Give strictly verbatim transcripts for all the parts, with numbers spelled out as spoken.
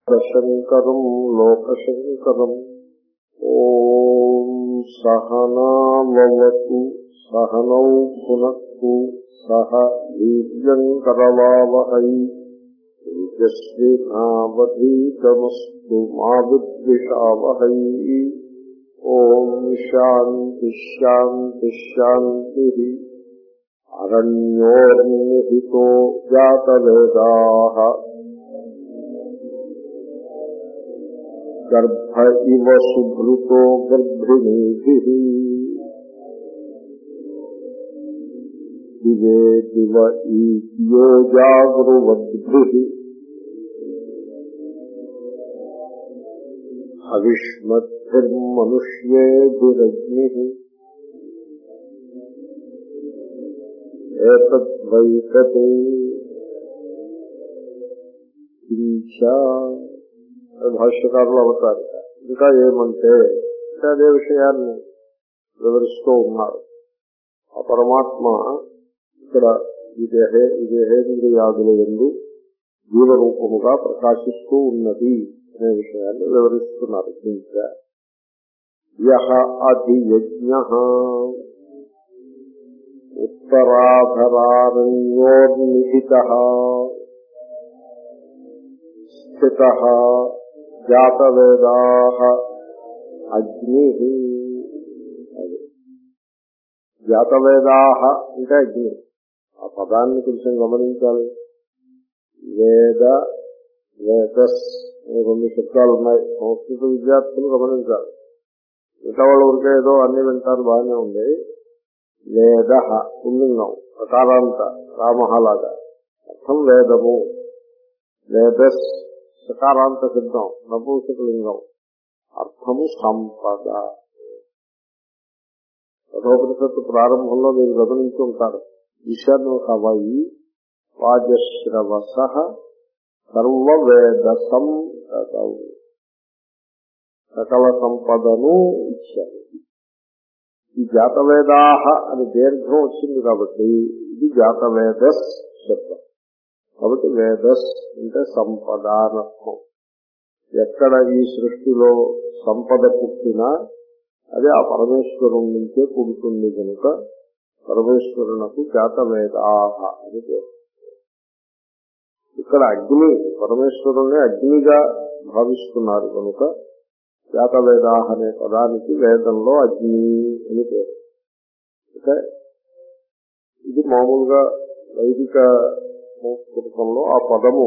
శంకరం లోకశంకరం. ఓం సహనావతు సహనౌ భునక్తు సహ వీర్యం కరవావహై తేజస్వినావధీతమస్తు మా విద్విషావహై. ఓం శాంతి శాంతి శాంతి. అరణ్యోర్నిహితో జాతవేదాః గర్భ ఇవ సుభృతో గర్భిణీభిః దివే దివ ఈత్యో జాగృవద్భిః హవిష్మద్భిర్మనుష్యేభిరగ్నిః ఏతద్వైతతే కించా. భాష్యకారులు అవుతారు. ఇంకా ఏమంటే ఇంకా అదే విషయాన్ని వివరిస్తూ ఉన్నారు. ఆ పరమాత్మ ఇక్కడ ఈ దేహే ఈ దేహేంద్రియాదుల యందు జీవరూపముగా ప్రకాశిస్తూ ఉన్నది అనే విషయాన్ని వివరిస్తున్నారు. ఇంకా యః అధియజ్ఞః ఉత్తరాధరారణ్యోర్నిహితః స్థితః జాతవేదాః అగ్నిః. జాతవేదాః అంటే అగ్ని. ఆ పదాన్ని కొంచెం గమనించాలి. వేద వేదస్ అనే రెండు శబ్దాలు ఉన్నాయి. సంస్కృత విద్యార్థులు గమనించాలి. మిగతా వాళ్ళ ఊరికే ఏదో అన్ని వింటారు, బాగానే ఉంది. వేద పుల్లింగం ప్రకారాంత రామహలాగా అర్థం వేదము. వేదస్ సకారాంత సిద్ధం నపుంసకలింగం అర్థము సంపద. కఠోపనిషత్తు ప్రారంభంలో మీరు గమనించి ఉంటారు. ఈశాన్య కవయి వాజశ్రవస సర్వవేద సంపదౌ. సకల సంపదను ఇచ్చారు. ఈ జాతవేదాహ అని దీర్ఘం వచ్చింది కాబట్టి ఇది జాతవేదస్ శబ్దం. కాబట్టి వేదస్ అంటే సంపద అనర్థం. ఎక్కడ ఈ సృష్టిలో సంపద పుట్టినా అది ఆ పరమేశ్వరుని నుంచే పుడుతుంది కనుక పరమేశ్వరునకు జాతవేదాహ అని పేరు. ఇక్కడ అగ్ని పరమేశ్వరుని అగ్నిగా భావిస్తున్నారు కనుక జాతవేదాహ అనే పదానికి వేదంలో అగ్ని అని పేరు. ఓకే, ఇది మామూలుగా వైదిక సంస్కృతంలో ఆ పదము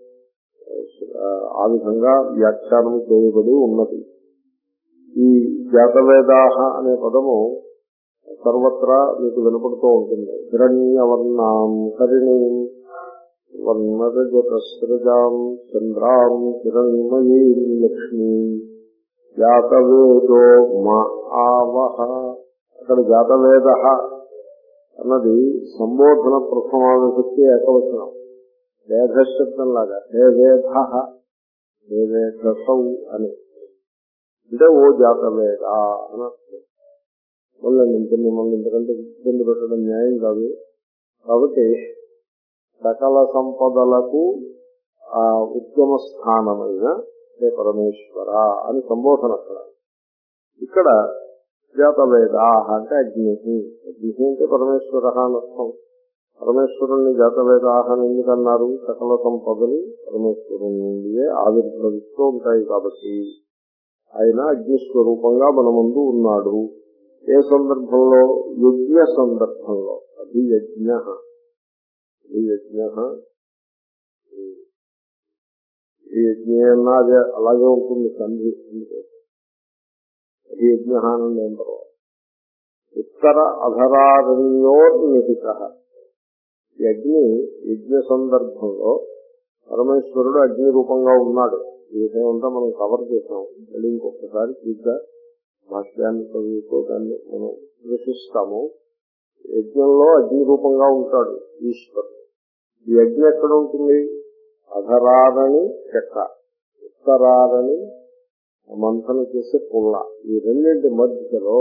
ఆ విధంగా వ్యాఖ్యానం చేయబడి ఉన్నది. ఈ జాతవేదాహ అనే పదము సర్వత్రా మీకు వినపడుతూ ఉంటుంది. హిరణ్యవర్ణాం హరిణీం వర్ణరజతస్రజాం చంద్రాం హిరణ్మయీం లక్ష్మీం జాతవేదో మా ఆవహ. అక్కడ జాతవేద అన్నది సంబోధన ప్రథమావిభక్తి ఏకవచనం. వేదశబ్దం లాగా హే వేద హే వేదసౌ అని అంటే ఓ జాతవేద అని అర్థం. మళ్ళీ ఇంత మిమ్మల్ని ఇంతకంటే ఇబ్బంది పెట్టడం న్యాయం కాదు. కాబట్టి సకల సంపదలకు ఆ ఉద్యమ స్థానమైన హే పరమేశ్వర అని సంబోధన అక్కడ. ఇక్కడ జాతవేదాహ అంటే అగ్ని. అగ్ని అంటే పరమేశ్వర అని అర్థం. పరమేశ్వరుణ్ణి జాతవేదాహ అని ఎందుకన్నారు? సకల సంపదలు పరమేశ్వరుని నుండియే ఆవిర్భవిస్తూ ఉంటాయి కాబట్టి ఆయన అగ్నిస్వరూపంగా మన ముందు ఉన్నాడు. ఏ సందర్భంలో? యజ్ఞ సందర్భంలో. అభియజ్ఞ అభియజ్ఞ ఈ యజ్ఞ అన్నా అదే అలాగే ఉంటుంది. సంధి యజ్ఞ ఆనందం తర్వాత ఉత్తర అధరారణ్యోర్నిహిత. అగ్ని యజ్ఞ సందర్భంలో పరమేశ్వరుడు అగ్ని రూపంగా ఉన్నాడు. ఈ విషయం అంతా మనం కవర్ చేసాం. మళ్ళీ ఇంకొకసారి పూర్తిగా భాష్యాన్ని చదువుకోవడాన్ని మనం దృష్టిస్తాము. యజ్ఞంలో అగ్ని రూపంగా ఉంటాడు ఈశ్వరుడు. ఈ యజ్ఞ ఎక్కడ ఉంటుంది? అధరారణి చెక్క, ఉత్తరారణి మంథన చేసే పుల్ల, ఈ రెండింటి మధ్యలో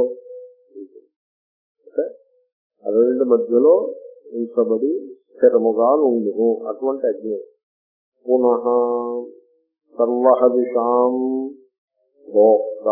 ఆ రెండింటి మధ్యలో ఉంచబడి స్థిరముగా ఉండును అటువంటి అగ్ని. పునః సర్వహవిషాం భోక్త.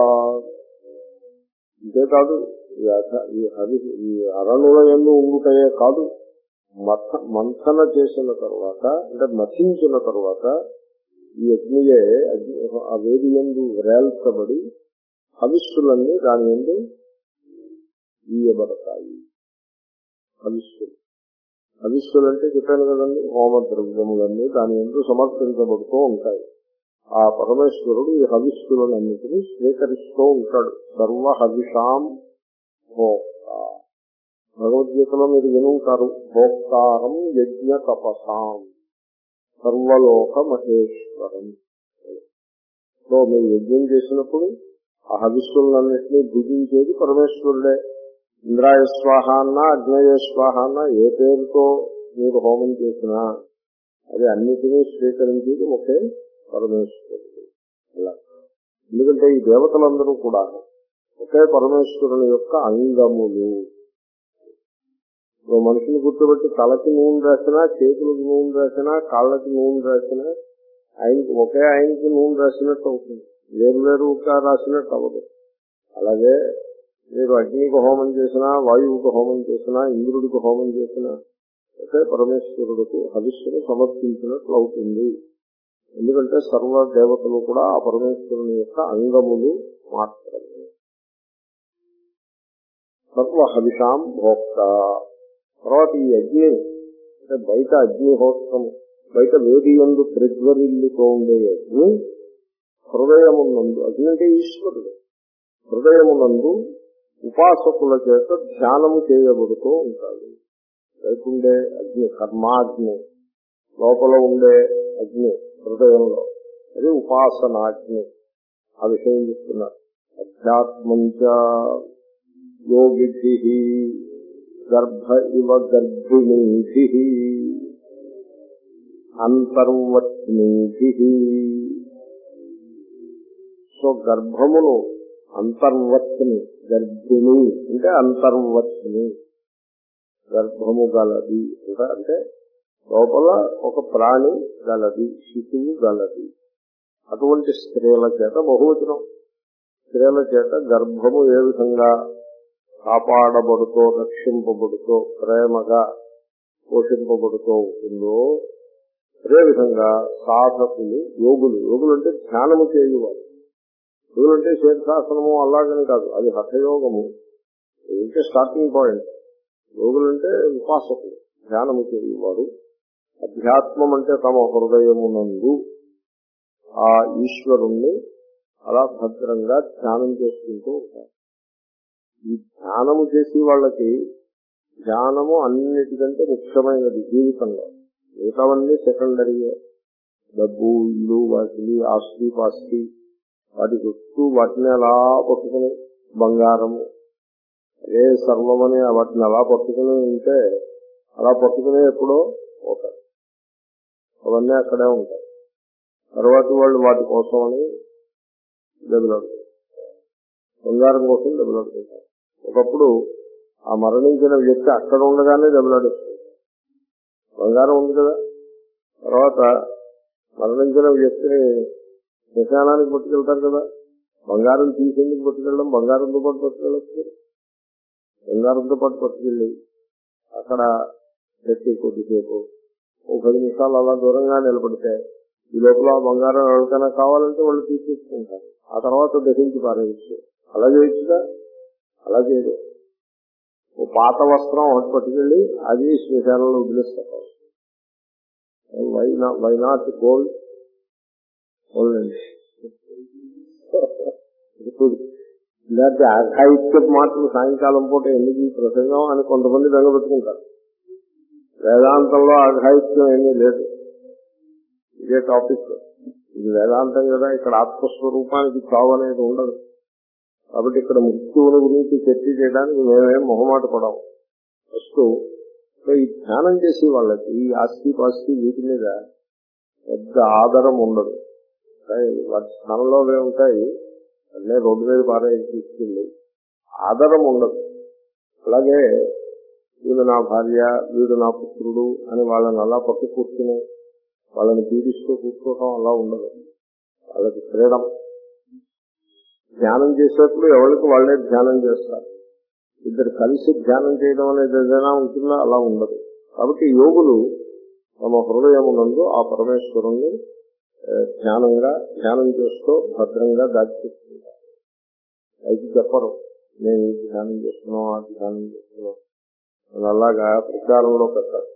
అంతేకాదు ఈ హవి ఈ అరణుల యందు ఉండుటయే కాదు, మథ మంథన చేసిన తర్వాత అంటే మథించిన తర్వాత ఈ అగ్నియే అగ్ని ఆ వేడి యందు వేల్చబడి హవిస్సులన్నీ దాని యందు ఈయబడతాయి. హవిస్సులు హవిస్సులు అంటే చెప్పాను కదండి, హోమ ద్రవ్యములన్నీ దాని యందు సమర్పించబడుతూ ఉంటాయి. ఆ పరమేశ్వరుడు ఈ హవిస్సులన్నింటినీ స్వీకరిస్తూ ఉంటాడు. సర్వ హవిషాం భోక్త. భగవద్గీతలో మీరు వినుంటారు, భోక్తారం యజ్ఞ తపసాం సర్వలోక మహేశ్వరం. సో మీరు యజ్ఞం చేసినప్పుడు ఆ హవిస్సులన్నింటినీ భుజించేది పరమేశ్వరుడే. ఇంద్రాయ స్వాహ అన్న అగ్నయ స్వాహ అన్న ఏ పేరుతో మీరు హోమం చేసినా అది అన్నిటినీ స్వీకరించేది ఒకే పరమేశ్వరుడు. అలా ఎందుకంటే ఈ దేవతలందరూ కూడా ఒకే పరమేశ్వరుని యొక్క అంగములు. మనిషిని గుర్తుపెట్టి తలకి నూనె రాసినా, చేతులకు నూనె రాసినా, కాళ్ళకి నూనె రాసినా ఆయనకి ఒకే ఆయనకి నూనె రాసినట్టు అవుతుంది, వేరు వేరుగా రాసినట్టు అవ్వదు. అలాగే మీరు అగ్నికి హోమం చేసినా, వాయువుకు హోమం చేసినా, ఇంద్రుడికి హోమం చేసినా ఒకే పరమేశ్వరుడికి హవిస్సును సమర్పించినట్లు అవుతుంది. ఎందుకంటే సర్వ దేవతలు కూడా ఆ పరమేశ్వరుని యొక్క అంగములు మాత్రమే. సర్వ హవిషాం భోక్త. తర్వాత ఈ అగ్ని అంటే బయట అగ్నిహోత్రము, బయట వేడి యందు ప్రజ్వరిల్లుతో ఉండే అగ్ని హృదయమునందు, అగ్ని అంటే ఈశ్వరుడు, హృదయమునందు ఉపాసకుల చేత ధ్యానము చేయబడుతూ ఉంటాడు. బయటుండే అగ్ని కర్మాగ్ని, లోపల ఉండే అగ్ని హృదయంలో అది ఉపాసనాగ్ని. ఆ విషయం చెప్తున్నారు. అధ్యాత్మంచ యోగిభిః గర్భ ఇవ గర్భిణీభిః అంతర్వర్తినీభిః. సో గర్భమును అంతర్వర్తిని, గర్భిణి అంటే అంతర్వర్తిని, గర్భము గలది అంటే అంటే లోపల ఒక ప్రాణి గలది, శిశువు గలది. అటువంటి స్త్రీల చేత బహువచనం, స్త్రీల చేత గర్భము ఏ విధంగా కాపాడబడుతూ రక్షింపబడుతూ ప్రేమగా పోషింపబడుతూ ఉంటుందో అదేవిధంగా సాధకులు యోగులు, యోగులు అంటే ధ్యానము చేయువారు. యోగులు అంటే శీర్షాసనము అలాగని కాదు, అది హఠయోగము, ఇంకే స్టార్టింగ్ పాయింట్. యోగులు అంటే ఉపాసకులు, ధ్యానము చేయువారు. అధ్యాత్మం అంటే తమ హృదయమునందు ఆ ఈశ్వరుణ్ణి అలా భద్రంగా ధ్యానం చేసుకుంటూ ఉంటారు. ఈ ధ్యానము చేసే వాళ్ళకి ధ్యానము అన్నిటికంటే ముఖ్యమైనది జీవితంలో. మిగతావన్నీ సెకండరీయే. డబ్బు, ఇల్లు, వాటిని, ఆస్తి పాస్తి, వాటి చుట్టూ వాటిని అలా పట్టుకుని, బంగారము అదే సర్వమని వాటిని అలా పట్టుకుని ఉంటే అలా పట్టుకునే ఎప్పుడో పోతారు. అవన్నీ అక్కడే ఉంటాయి. తర్వాత వాళ్ళు వాటి కోసమని దెబ్బలాడుతారు, బంగారం కోసం దెబ్బలాడుతుంటారు. ఒకప్పుడు ఆ మరణించిన వ్యక్తి అక్కడ ఉండగానే దెబ్బలాడుతుంది. బంగారం ఉంది కదా, తర్వాత మరణించిన వ్యక్తిని శ్మశానానికి పట్టుకెళ్తారు కదా, బంగారం తీసేందుకు పట్టుకెళ్ళడం, బంగారంతో పాటు పట్టుకెళ్ళచ్చు. బంగారంతో పాటు పట్టుకెళ్ళి అక్కడ పెట్టి కొద్దిసేపు ఒక పది నిమిషాలు అలా దూరంగా నిలబడితే ఈ లోపల బంగారం ఎవరికైనా కావాలంటే వాళ్ళు తీసేసుకుంటారు. ఆ తర్వాత దహించి పారేయచ్చు. అలా చేయొచ్చుగా, అలా చేయదు. ఓ పాత వస్త్రం ఒకటి పట్టుకెళ్ళి అది శ్మశానంలో వదిలేస్తారు. Why not why not gold gold అండి. ఇలాంటి అఘాయిత్యపు మాటలు సాయంకాలం పూట ఎందుకు ఈ ప్రసంగం అని కొంతమంది బెంగపెట్టుకుంటారు. వేదాంతంలో అఘాయిత్యం ఏమీ లేదు. ఇదే టాపిక్, ఇది వేదాంతం కదా. ఇక్కడ ఆత్మస్వరూపానికి చావు అనేది ఉండదు. కాబట్టి ఇక్కడ మృత్యువుల గురించి చర్చ చేయడానికి మేమేం మొహమాట పడము. ఫస్ట్ ఈ ధ్యానం చేసే వాళ్ళకి ఈ ఆస్తి పాస్తి వీటి మీద పెద్ద ఆధారం ఉండదు. వాటి స్థానంలో అవే ఉంటాయి, అన్నీ రోడ్డు మీద పారాయి తీసుకెళ్ళి ఆధారం ఉండదు. అలాగే వీడు నా భార్య, వీడు నా పుత్రుడు అని వాళ్ళని అలా పట్టు కూర్చుని వాళ్ళని పీడిస్తూ కూర్చోవటం అలా ఉండదు. వాళ్ళకి ఫ్రీడమ్. ధ్యానం చేసేప్పుడు ఎవరికి వాళ్ళే ధ్యానం చేస్తారు. ఇద్దరు కలిసి ధ్యానం చేయడం అనేది ఏదైనా ఉంటుందా? అలా ఉండదు. కాబట్టి యోగులు తమ హృదయమునందు ఆ పరమేశ్వరుణ్ణి ధ్యానంగా ధ్యానం చేస్తూ భద్రంగా దాచిపెట్టుకుంటారు. అయితే చెప్పరు నేను ఈ ధ్యానం చేస్తున్నాం ఆ ధ్యానం చేస్తున్నాం అని అలాగా ప్రచారంలో పెట్టారు.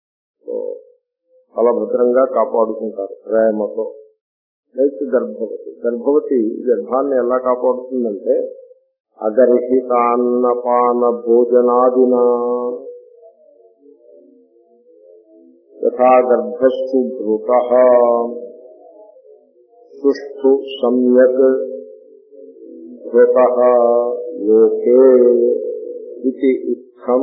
చాలా భద్రంగా కాపాడుకుంటారు ప్రేమతో. అయితే గర్భవతి గర్భవతి గర్భాన్ని ఎలా కాపాడుతుందంటే అగర్హితాన్నపాన భోజనాదినా యథా గర్భస్థు భృతః సుష్ఠు సమ్యక్ భృతః లోకే ఇది ఇత్థం.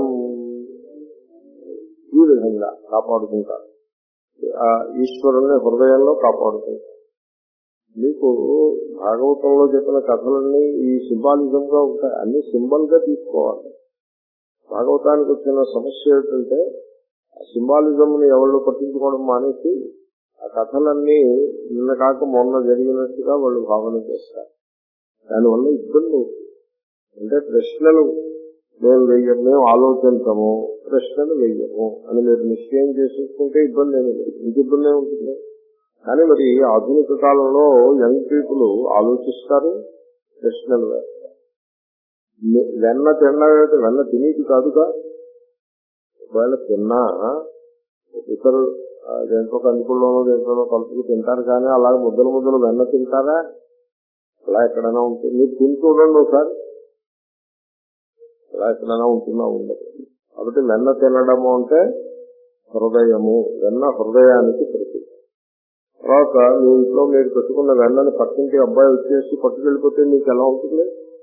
ఈ విధంగా కాపాడుకుంటారు. ఆ ఈశ్వరుణ్ణి హృదయంలో కాపాడుకుంటారు. మీకు భాగవతంలో చెప్పిన కథలన్నీ ఈ సింబాలిజం గా ఉంటాయి. అన్ని సింబల్ గా తీసుకోవాలి. భాగవతానికి వచ్చిన సమస్య ఏంటంటే సింబాలిజం ని ఎవరు పట్టించుకోవడం మానేసి ఆ కథలన్నీ నిన్న కాక మొన్న జరిగినట్టుగా వాళ్ళు భావన చేస్తారు. దానివల్ల ఇబ్బంది అంటే ప్రశ్నలు మేము వెయ్యము, మేము ఆలోచించము, ప్రశ్నలు వెయ్యము అని మీరు నిశ్చయం చేసుకుంటే ఇబ్బంది ఏమి లేదు. ఇంక ఇబ్బంది ఏముంటుంది? కానీ మరి ఆధునిక కాలంలో యంగ్ పీపుల్ ఆలోచిస్తారు, ప్రశ్నలు వేస్తారు. వెన్న తిన్నట్టు వెన్న తినేది కాదుగా. ఒకవేళ తిన్నా ఇతరు దేంట్లో కందుకుల్లోనో దేంట్లోనో కలుపుకు తింటారు, కానీ అలాగే ముద్దలు ముద్దలు వెన్న తింటారా? అలా ఎక్కడైనా ఉంటుంది. మీరు తిని చూడండి ఒకసారి, అలా ఎక్కడైనా ఉంటుందా? ఉండదు. కాబట్టి వెన్న తినడము అంటే హృదయము, వెన్న హృదయానికి ప్రతి. తర్వాత మీ ఇంట్లో మీరు పెట్టుకున్న వెన్నని పక్కింటి అబ్బాయి వచ్చేసి పట్టుకెళ్ళిపోతే మీకు ఎలా ఉంటుంది?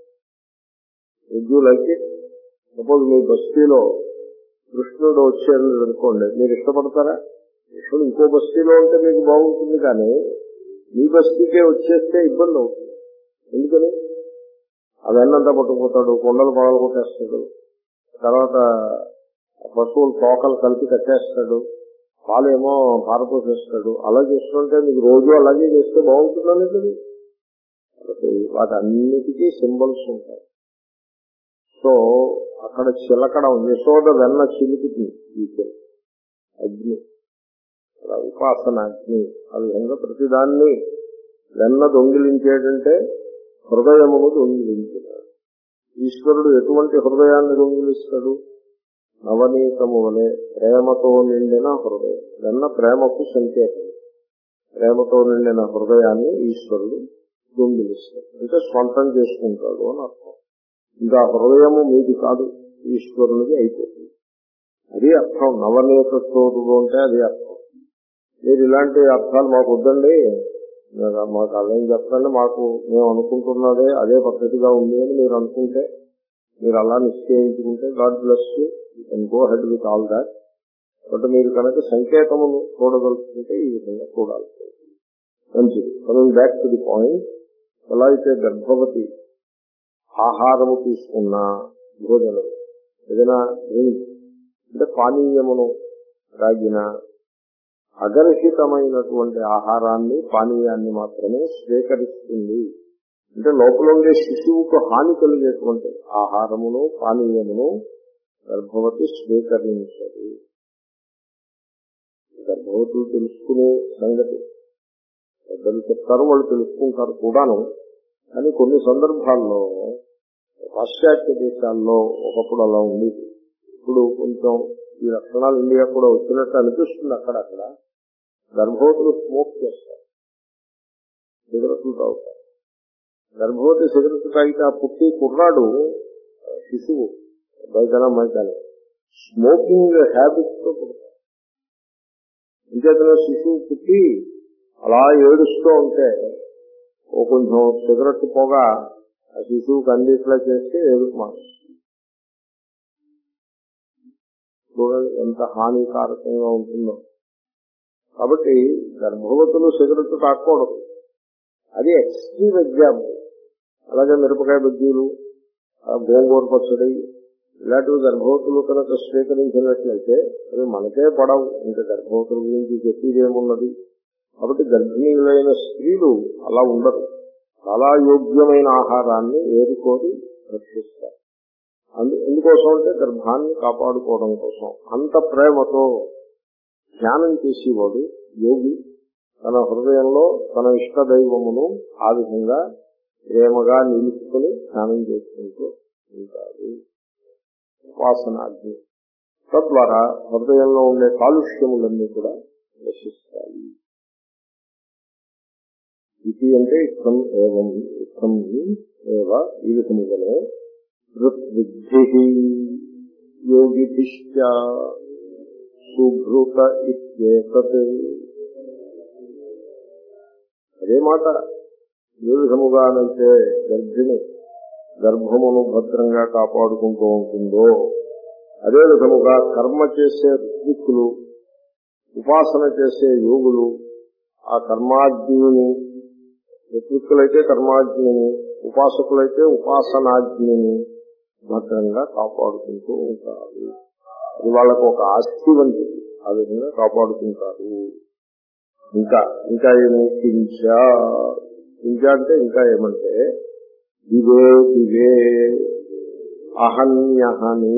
ఉద్యోగులకి సపోజ్ మీ బస్తీలో కృష్ణుడు వచ్చారని అనుకోండి, మీరు ఇష్టపడతారా? కృష్ణుడు ఇంకో బస్తీలో ఉంటే మీకు బాగుంటుంది, కానీ మీ బస్తీకే వచ్చేస్తే ఇబ్బంది అవుతుంది. ఎందుకని? ఆ వెన్నంతా పట్టుకుపోతాడు, కొండలు పగలు కొట్టేస్తాడు, తర్వాత పశువులు తోకలు కలిపి కట్టేస్తాడు, పాలేమో పారపోసేస్తాడు. అలా చేస్తుంటే మీకు రోజు అలాగే చేస్తే బాగుంటుందని కదా. కాబట్టి వాటన్నిటికీ సింబల్స్ ఉంటాయి. సో అక్కడ చిలకడం, యశోద వెన్న చిలుకుతుంది. ఈ అగ్ని, ఉపాసన అగ్ని. ఆ విధంగా ప్రతిదాన్ని వెన్న దొంగిలించేటంటే హృదయమును దొంగిలించినాడు. ఈశ్వరుడు ఎటువంటి హృదయాన్ని దొంగిలిస్తాడు? నవనీతము వలె ప్రేమతో నిండిన హృదయం. వెన్న ప్రేమకు సంకేతం. ప్రేమతో నిండిన హృదయాన్ని ఈశ్వరుడు దొంగిలిస్తాడు, అంటే స్వంతం చేసుకుంటాడు అని అర్థం. ఇంకా హృదయము మీది కాదు, ఈశ్వరునిది అయిపోతుంది. అది అర్థం. నవనీతతో అంటే అది అర్థం. మీరు ఇలాంటి అర్థాలు మాకు వద్దండి, మాకు అదేం చెప్పండి, మాకు మేము అనుకుంటున్నదే అదే పద్ధతిగా ఉంది అని మీరు అనుకుంటే, మీరు అలా నిశ్చయించుకుంటే God bless you, you can go ahead with all that. But మీరు కనుక సంకేతమును చూడగలుగుతుంటే ఈ విధంగా చూడాలి. మంచిది. Coming back to the point, ఎలా అయితే గర్భవతి ఆహారము తీసుకున్న భోజనం, ఏదైనా డ్రింక్ అంటే పానీయమును తాగిన అగర్హితమైనటువంటి ఆహారాన్ని పానీయాన్ని మాత్రమే స్వీకరిస్తుంది. అంటే లోపల ఉండే శిశువుకు హాని కలిగేటువంటి ఆహారమును పానీయమును గర్భవతి స్వీకరించదు. గర్భవతులు తెలుసుకునే సంగతి పెద్దలు చెప్తారు, వాళ్ళు తెలుసుకుంటారు కూడాను. కానీ కొన్ని సందర్భాల్లో పాశ్చాత్య దేశాల్లో ఒకప్పుడు అలా ఉండేది. ఇప్పుడు కొంచెం ఈ లక్షణాలు ఇండియా కూడా వచ్చినట్టు అనిపిస్తుంది. అక్కడక్కడ గర్భవతులు స్మోక్ చేస్తారు, సిగరెట్లు తాగుతారు. గర్భవతి సిగరెట్ తాగితే ఆ పుట్టి కుర్రాడు శిశువు బయటనా మైతానే స్మోకింగ్ హ్యాబిట్స్ తో పుడతారు. ఇంకేతనే శిశువు పుట్టి అలా ఏడుస్తూ ఉంటే ఓ కొంచెం సిగరెట్ పోగా ఆ శిశువుకి అందిట్లా చేస్తే ఏడుపు మానేస్తుంది. చూడండి ఎంత హానికారకంగా ఉంటుందో. కాబట్టి గర్భవతులు సిగరెట్ తాకూడదు, అది ఎక్స్ట్రీమ్ ఎగ్జాంపుల్. అలాగే మిరపకాయ బజ్జీలు, గోంగూర పచ్చడి ఇలాంటివి గర్భవతులు కనుక స్వీకరించినట్లయితే అవి మనకే పడవు. ఇంకా గర్భవతుల గురించి చెప్పేదేమున్నది? కాబట్టి గర్భిణీలైన స్త్రీలు అలా ఉండరు, చాలా యోగ్యమైన ఆహారాన్ని ఏరుకోరి రక్షిస్తారు. అందు ఎందుకోసం అంటే గర్భాన్ని కాపాడుకోవడం కోసం. అంత ప్రేమతో ధ్యానం చేసేవాడు యోగి తన హృదయంలో తన ఇష్ట దైవమును ఆ విధంగా ప్రేమగా నిలుపుకొని ధ్యానం చేసుకుంటూ ఉంటాడు. ఉపాసనాగ్ని తద్వారా హృదయంలో ఉండే కాలుష్యములన్నీ కూడా నశిస్తాయి. ఇది అంటే ఇష్టం ఏవం ఇష్టం ఏవ ఈ విధముగానే ఋత్విద్ధి యోగిభిశ్చ సుభృత ఇత్యేతత్. అదే మాట ఏ విధముగానైతే గర్భిణి గర్భమును భద్రంగా కాపాడుకుంటూ ఉంటుందో అదే విధముగా కర్మ చేసే ఋత్విక్కులు, ఉపాసన చేసే యోగులు ఆ కర్మాగ్నిని, ఋత్విక్కులైతే కర్మాగ్నిని, ఉపాసకులైతే ఉపాసనాగ్నిని భద్రంగా కాపాడుకుంటూ ఉంటారు. అది వాళ్ళకు ఒక ఆస్తి వంటిది, ఆ విధంగా కాపాడుకుంటారు. ఇంకా ఇంకా ఏమి కించ కించ అంటే ఇంకా ఏమంటే దివే దివే అహన్యహని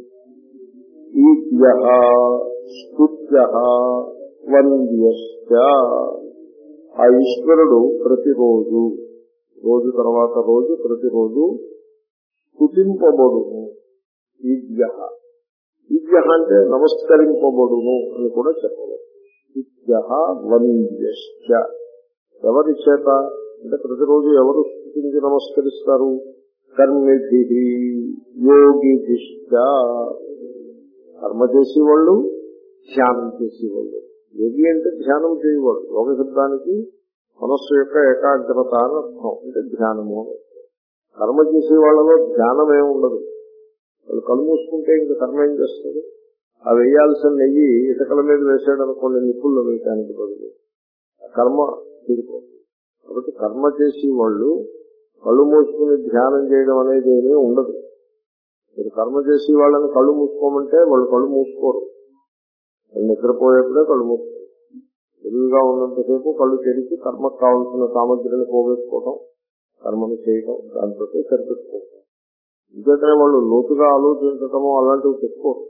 ఈత్య స్తుత్య వంద్యశ్చ. ఆ ఈశ్వరుడు ప్రతిరోజు రోజు తర్వాత రోజు ప్రతిరోజు స్తుతింపబడును. ఈద్య ఈద్య అంటే నమస్కరింపబడును అని కూడా చెప్పవచ్చు. ఈద్య వంద్యశ్చ ఎవరి చేత అంటే ప్రతిరోజు ఎవరు స్తుతించి నమస్కరిస్తారు? కర్మిభి యోగిభిశ్చ. కర్మ చేసేవాళ్ళు, ధ్యానం చేసేవాళ్ళు. యోగి అంటే ధ్యానం చేయవాడు. యోగ శబ్దానికి మనస్సు యొక్క ఏకాగ్రత అని అర్థం, అంటే ధ్యానము. కర్మ చేసే వాళ్ళలో ధ్యానం ఏమి ఉండదు. వాళ్ళు కళ్ళు మూసుకుంటే ఇంకా కర్మ ఏం చేస్తారు? ఆ వేయాల్సిన నెయ్యి ఇటకల మీద వేసాడు అనుకోండి, నిప్పుల్లో వేయటానికి బదులు కర్మ తీరిపోతుంది. కాబట్టి కర్మ చేసి వాళ్ళు కళ్ళు మూసుకుని ధ్యానం చేయడం అనేది ఏమీ ఉండదు. మీరు కర్మ చేసి వాళ్ళని కళ్ళు మూసుకోమంటే వాళ్ళు కళ్ళు మూసుకోరు. వాళ్ళు నిద్రపోయేప్పుడే కళ్ళు మూసుకోరు. ఎదురుగా ఉన్నంతసేపు కళ్ళు తెరిచి కర్మకు కావాల్సిన సామగ్రిని పోగొట్టుకోవడం, కర్మను చేయడం, దాంతో సరిపెట్టుకోవడం. ఇంకేతనే వాళ్ళు లోతుగా ఆలోచించటము అలాంటివి చెప్పుకోరు.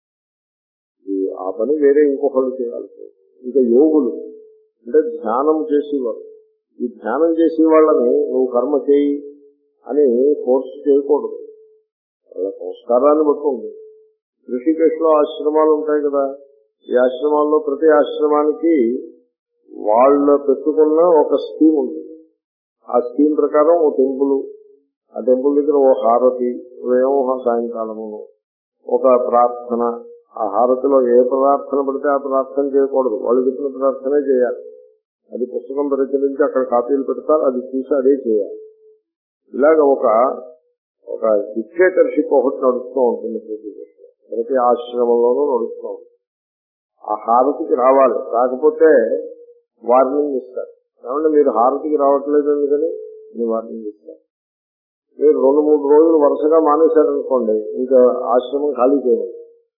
ఆ పని వేరే ఇంకొకళ్ళు చేయాల్సి. ఇంకా యోగులు అంటే ధ్యానం చేసేవారు. ఈ ధ్యానం చేసే వాళ్ళని నువ్వు కర్మ చేయి అని ఫోర్స్ చేయకూడదు. వాళ్ళ సంస్కారాన్ని బట్టి ఉంది. ఋషికేశ్ లో ఆశ్రమాలు ఉంటాయి కదా, ఈ ఆశ్రమాల్లో ప్రతి ఆశ్రమానికి వాళ్ళ పెట్టుకున్న ఒక స్కీమ్ ఉంటుంది. ఆ స్కీమ్ ప్రకారం ఓ టెంపుల్, ఆ టెంపుల్ దగ్గర ఓ హారతి, ఉదయం సాయంకాలము ఒక ప్రార్థన. ఆ హారతిలో ఏ ప్రార్థన పడితే ఆ ప్రార్థన చేయకూడదు, వాళ్ళు చెప్పిన ప్రార్థనే చేయాలి. అది పుస్తకం పరిశీలించి అక్కడ కాపీలు పెడతారు, అది చూసి అదే చేయాలి. ఇలాగ ఒక ఒక డిక్టేటర్షిప్ ఒకటి నడుస్తూ ఉంటుంది ప్రతి ప్రతి ఆశ్రమంలోనూ నడుస్తూ ఉంటుంది. ఆ హారతికి రావాలి, రాకపోతే వార్నింగ్ ఇస్తారు. కాబట్టి మీరు హారతికి రావట్లేదు ఎందుకని మీ వార్నింగ్ ఇస్తారు. మీరు రెండు మూడు రోజులు వరుసగా మానేశారనుకోండి, ఇంకా ఆశ్రమం ఖాళీ చేయండి.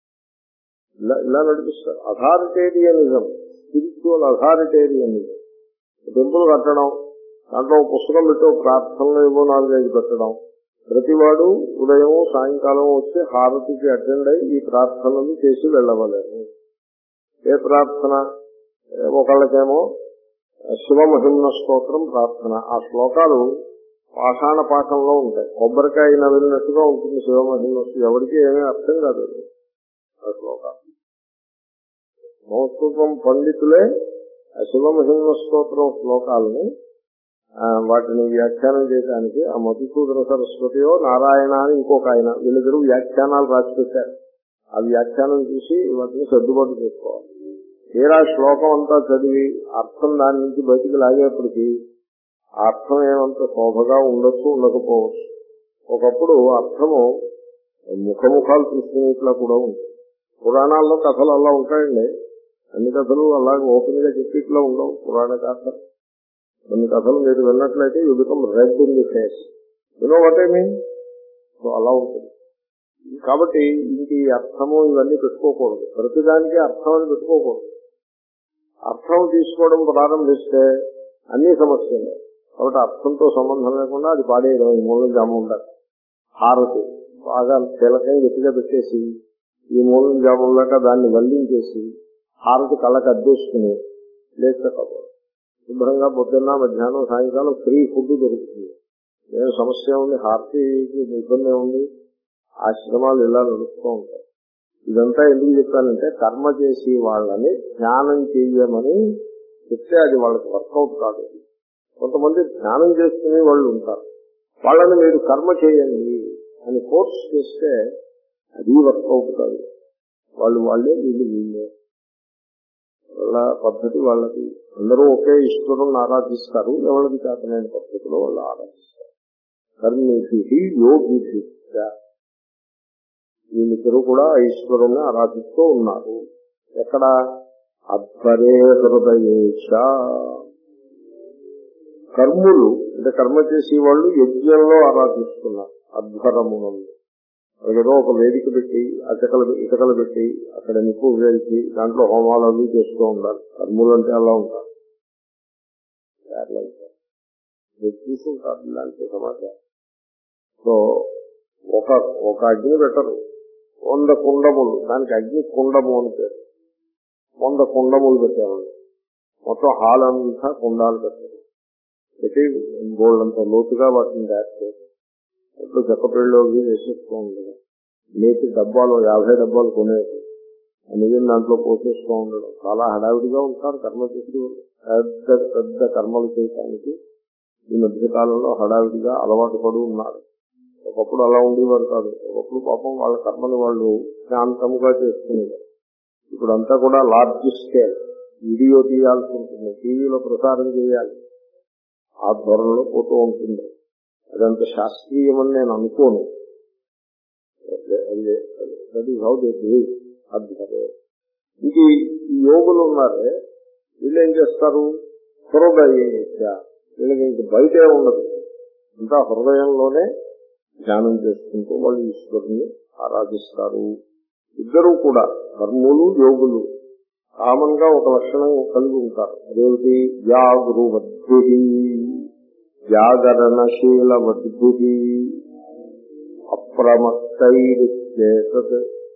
ఇలా ఇలా నడిపిస్తారు. Authoritarianism, spiritual authoritarianism. టెంపుల్ కట్టడం, దాంట్లో పుస్తకం పెట్టో ప్రార్థనలు ఏవో నాలుగైదు పెట్టడం, ప్రతివాడు ఉదయం సాయంకాలం వచ్చి హారతికి అటెండ్ అయ్యి ఈ ప్రార్థనలు చేసి వెళ్ళవలేము. ఏ ప్రార్థన? ఒకళ్ళకేమో శివమహిమ్న స్తోత్రం ప్రార్థన. ఆ శ్లోకాలు పాషాణ పాఠంలో ఉంటాయి, కొబ్బరికాయ నవిలినట్టుగా ఉంటుంది శివమహిమ్న. ఎవరికి ఏమీ అర్థం కాదు ఆ శ్లోకాలు. సంస్కృతం పండితులే శివమహిమ్న స్తోత్రం శ్లోకాలని వాటిని వ్యాఖ్యానం చేయడానికి ఆ మధుసూదన సరస్వతియో నారాయణ అని ఇంకొక ఆయన వీళ్ళిద్దరూ వ్యాఖ్యానాలు రాసి పెట్టారు. ఆ వ్యాఖ్యానం చూసి వాటిని సర్దుబాటు చేసుకోవాలి. తీరా శ్లోకం అంతా చదివి అర్థం దాని నుంచి బయటికి లాగేప్పటికీ ఆ అర్థం ఏమంత శోభగా ఉండొచ్చు, ఉండకపోవచ్చు. ఒకప్పుడు అర్థము ముఖముఖాలు చూసుకునేట్లా కూడా ఉంటుంది. పురాణాల్లో కథలు అలా ఉంటాయండి. అన్ని కథలు అలాగే ఓపెన్ గా చెప్పేట్లా ఉండవు పురాణ కథ. కొన్ని కథలు మీరు విన్నట్లయితే you become red in the face. You know what I mean? So అలా ఉంటుంది. కాబట్టి ఇంక ఈ అర్థము ఇవన్నీ పెట్టుకోకూడదు. ప్రతిదానికి అర్థం అని పెట్టుకోకూడదు. అర్థం తీసుకోవడం ప్రారంభిస్తే అన్ని సమస్యలు. కాబట్టి అర్థంతో సంబంధం లేకుండా అది పాడేయడం. ఈ మూలం జామ ఉండాలి. హారతి బాగా తెలకం గట్టిగా పెట్టేసి ఈ మూలం జామం లేక దాన్ని వల్లించేసి హారతి కళ్ళకి అద్దేసుకుని లేకపోవడం. శుభ్రంగా పొద్దున్న మధ్యాహ్నం సాయంకాలం ఫ్రీ ఫుడ్ దొరుకుతుంది. ఏం సమస్య ఉంది, హారతికి ఇబ్బంది ఉంది. ఆశ్రమాలు ఇలా నడుస్తూ ఉంటాయి. ఇదంతా ఎందుకు చెప్తానంటే కర్మ చేసి వాళ్ళని ధ్యానం చేయమని చెప్తే అది వాళ్ళకి వర్కౌట్ కాదు. కొంతమంది ధ్యానం చేసుకునే వాళ్ళు ఉంటారు. వాళ్ళని మీరు కర్మ చేయండి అని ఫోర్స్ చేస్తే అది వర్కౌట్ కాదు. వాళ్ళు వాళ్ళే వీళ్ళు వీళ్ళే. వాళ్ళ పద్ధతి వాళ్ళకి. అందరూ ఒకే ఈశ్వరుని ఆరాధిస్తారు. ఎవరికి చేతనైన పద్ధతిలో వాళ్ళు ఆరాధిస్తారు. కర్మేభి యోగిభి వీళ్ళిద్దరూ కూడా ఈశ్వరుని ఆరాధిస్తూ ఉన్నారు. ఎక్కడ? అద్భరే హృదయేశ. కర్ములు అంటే కర్మ చేసే వాళ్ళు యజ్ఞంలో ఆరాధిస్తున్నారు. అద్భరమునందు ఏదో ఒక వేదిక పెట్టి అటకలు ఇటకలు పెట్టి అక్కడ నిప్పు వేసి దాంట్లో హోమాలు అవి చేస్తూ ఉండాలి. కర్ములు అంటే అలా ఉంటారు. చూసుకుంటారు ఇలాంటి సమాచారం. సో ఒక ఒక అగ్ని పెట్టరు, వంద కుండములు. దానికి అగ్ని కుండము అని పేరు. వంద కుండములు పెట్టేవాళ్ళు. మొత్తం హాల్ అంతా కుండాలు పెట్టారు. పెట్టి గోల్డ్ లోతుగా వాటిని తయారు చేసి ఎప్పుడు చెక్కపేళ్ళు వేసేస్తూ ఉండడం. నేతి డబ్బాలు యాభై డబ్బాలు కొనేది నిజం దాంట్లో పోసేస్తూ ఉండడం. చాలా హడావిడిగా ఉంటారు కర్మ చేసి. పెద్ద పెద్ద కర్మలు చేయడానికి ఈ మధ్యకాలంలో హడావిడిగా అలవాటు పడి ఉన్నారు. ఒకప్పుడు అలా ఉండేవారు కాదు. ఒకప్పుడు పాపం వాళ్ళ కర్మని వాళ్ళు శాంతముగా చేసుకునేవారు. ఇప్పుడు అంతా కూడా లార్జ్ స్కేల్ వీడియో తీయాల్సి ఉంటుంది, టీవీలో ప్రసారం చేయాలి. ఆ ధోరణిలో పోతూ ఉంటుంది. అదంత శాస్త్రీయమని నేను అనుకోను. అద్భుతమే. ఇంక ఈ యోగులు ఉన్నారే వీళ్ళు ఏం చేస్తారు? హృదయేశ. వీళ్ళకి ఇంక బయటే ఉండదు, అంతా హృదయంలోనే ధ్యానం చేసుకుంటూ వాళ్ళు ఈశ్వరుని ఆరాధిస్తారు. ఇద్దరూ కూడా కర్ములు యోగులు కామన్ గా ఒక లక్షణం కలిగి ఉంటారు. అదేమిటి? జాగృవద్భుతి, జాగరణశీలవద్భుతి, అప్రమత్తైరిత్యేతత్.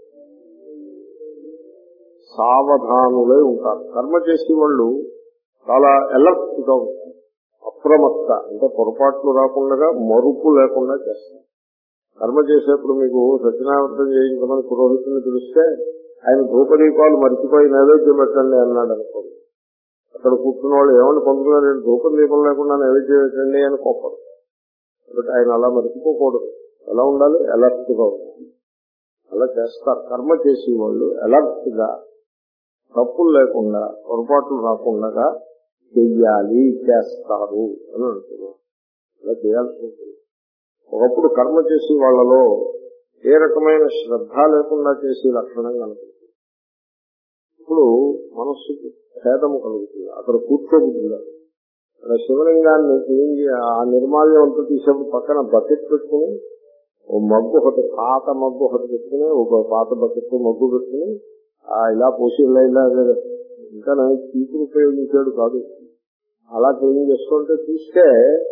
సావధానులై ఉంటారు. కర్మ చేసే వాళ్ళు చాలా అలర్ట్ గా ఉంటారు. అప్రమత్త అంటే పొరపాట్లు రాకుండా మరుపు లేకుండా చేస్తారు. కర్మ చేసేప్పుడు మీకు సత్యనారాయణ చేయించమని పురోహితుని పిలిస్తే ఆయన ధూపదీపాలు మర్చిపోయి నైవేద్యం పెట్టండి అన్నాడు అనుకోండి. అక్కడ కూర్చున్న వాళ్ళు ఏమని పొందుతున్నా నేను ధూపం దీపం లేకుండా నైవేద్యం పెట్టండి అని కోపడు. కాబట్టి ఆయన అలా మర్చిపోకూడదు. ఎలా ఉండాలి? అలర్ట్ గా ఉండాలి. అలా చేస్తారు. కర్మ చేసే వాళ్ళు అలర్ట్ గా తప్పులు లేకుండా పొరపాట్లు రాకుండా చెయ్యాలి, చేస్తారు అని అంటున్నారు. అలా చేయాల్సి ఉంటుంది. ఒకప్పుడు కర్మ చేసే వాళ్లలో ఏ రకమైన శ్రద్ధ లేకుండా చేసే లక్షణం కనుకుంటుంది. ఇప్పుడు మనస్సుకి భేదము కలుగుతుంది. అక్కడ కూర్చోబుద్ధిగా అక్కడ శివలింగాన్ని తీయించి ఆ నిర్మాల్యం అంతా తీసేప్పుడు పక్కన బకెట్ పెట్టుకుని ఓ మగ్గు ఒకటి పాత మగ్గు ఒకటి పెట్టుకుని ఒక పాత బకెట్ మగ్గు పెట్టుకుని ఆ ఇలా పోసి ఇలా ఇలా ఇంకా నేను తీసి ఉపయోగించాడు కాదు. అలా క్లీన్ చేసుకుంటే చూస్తే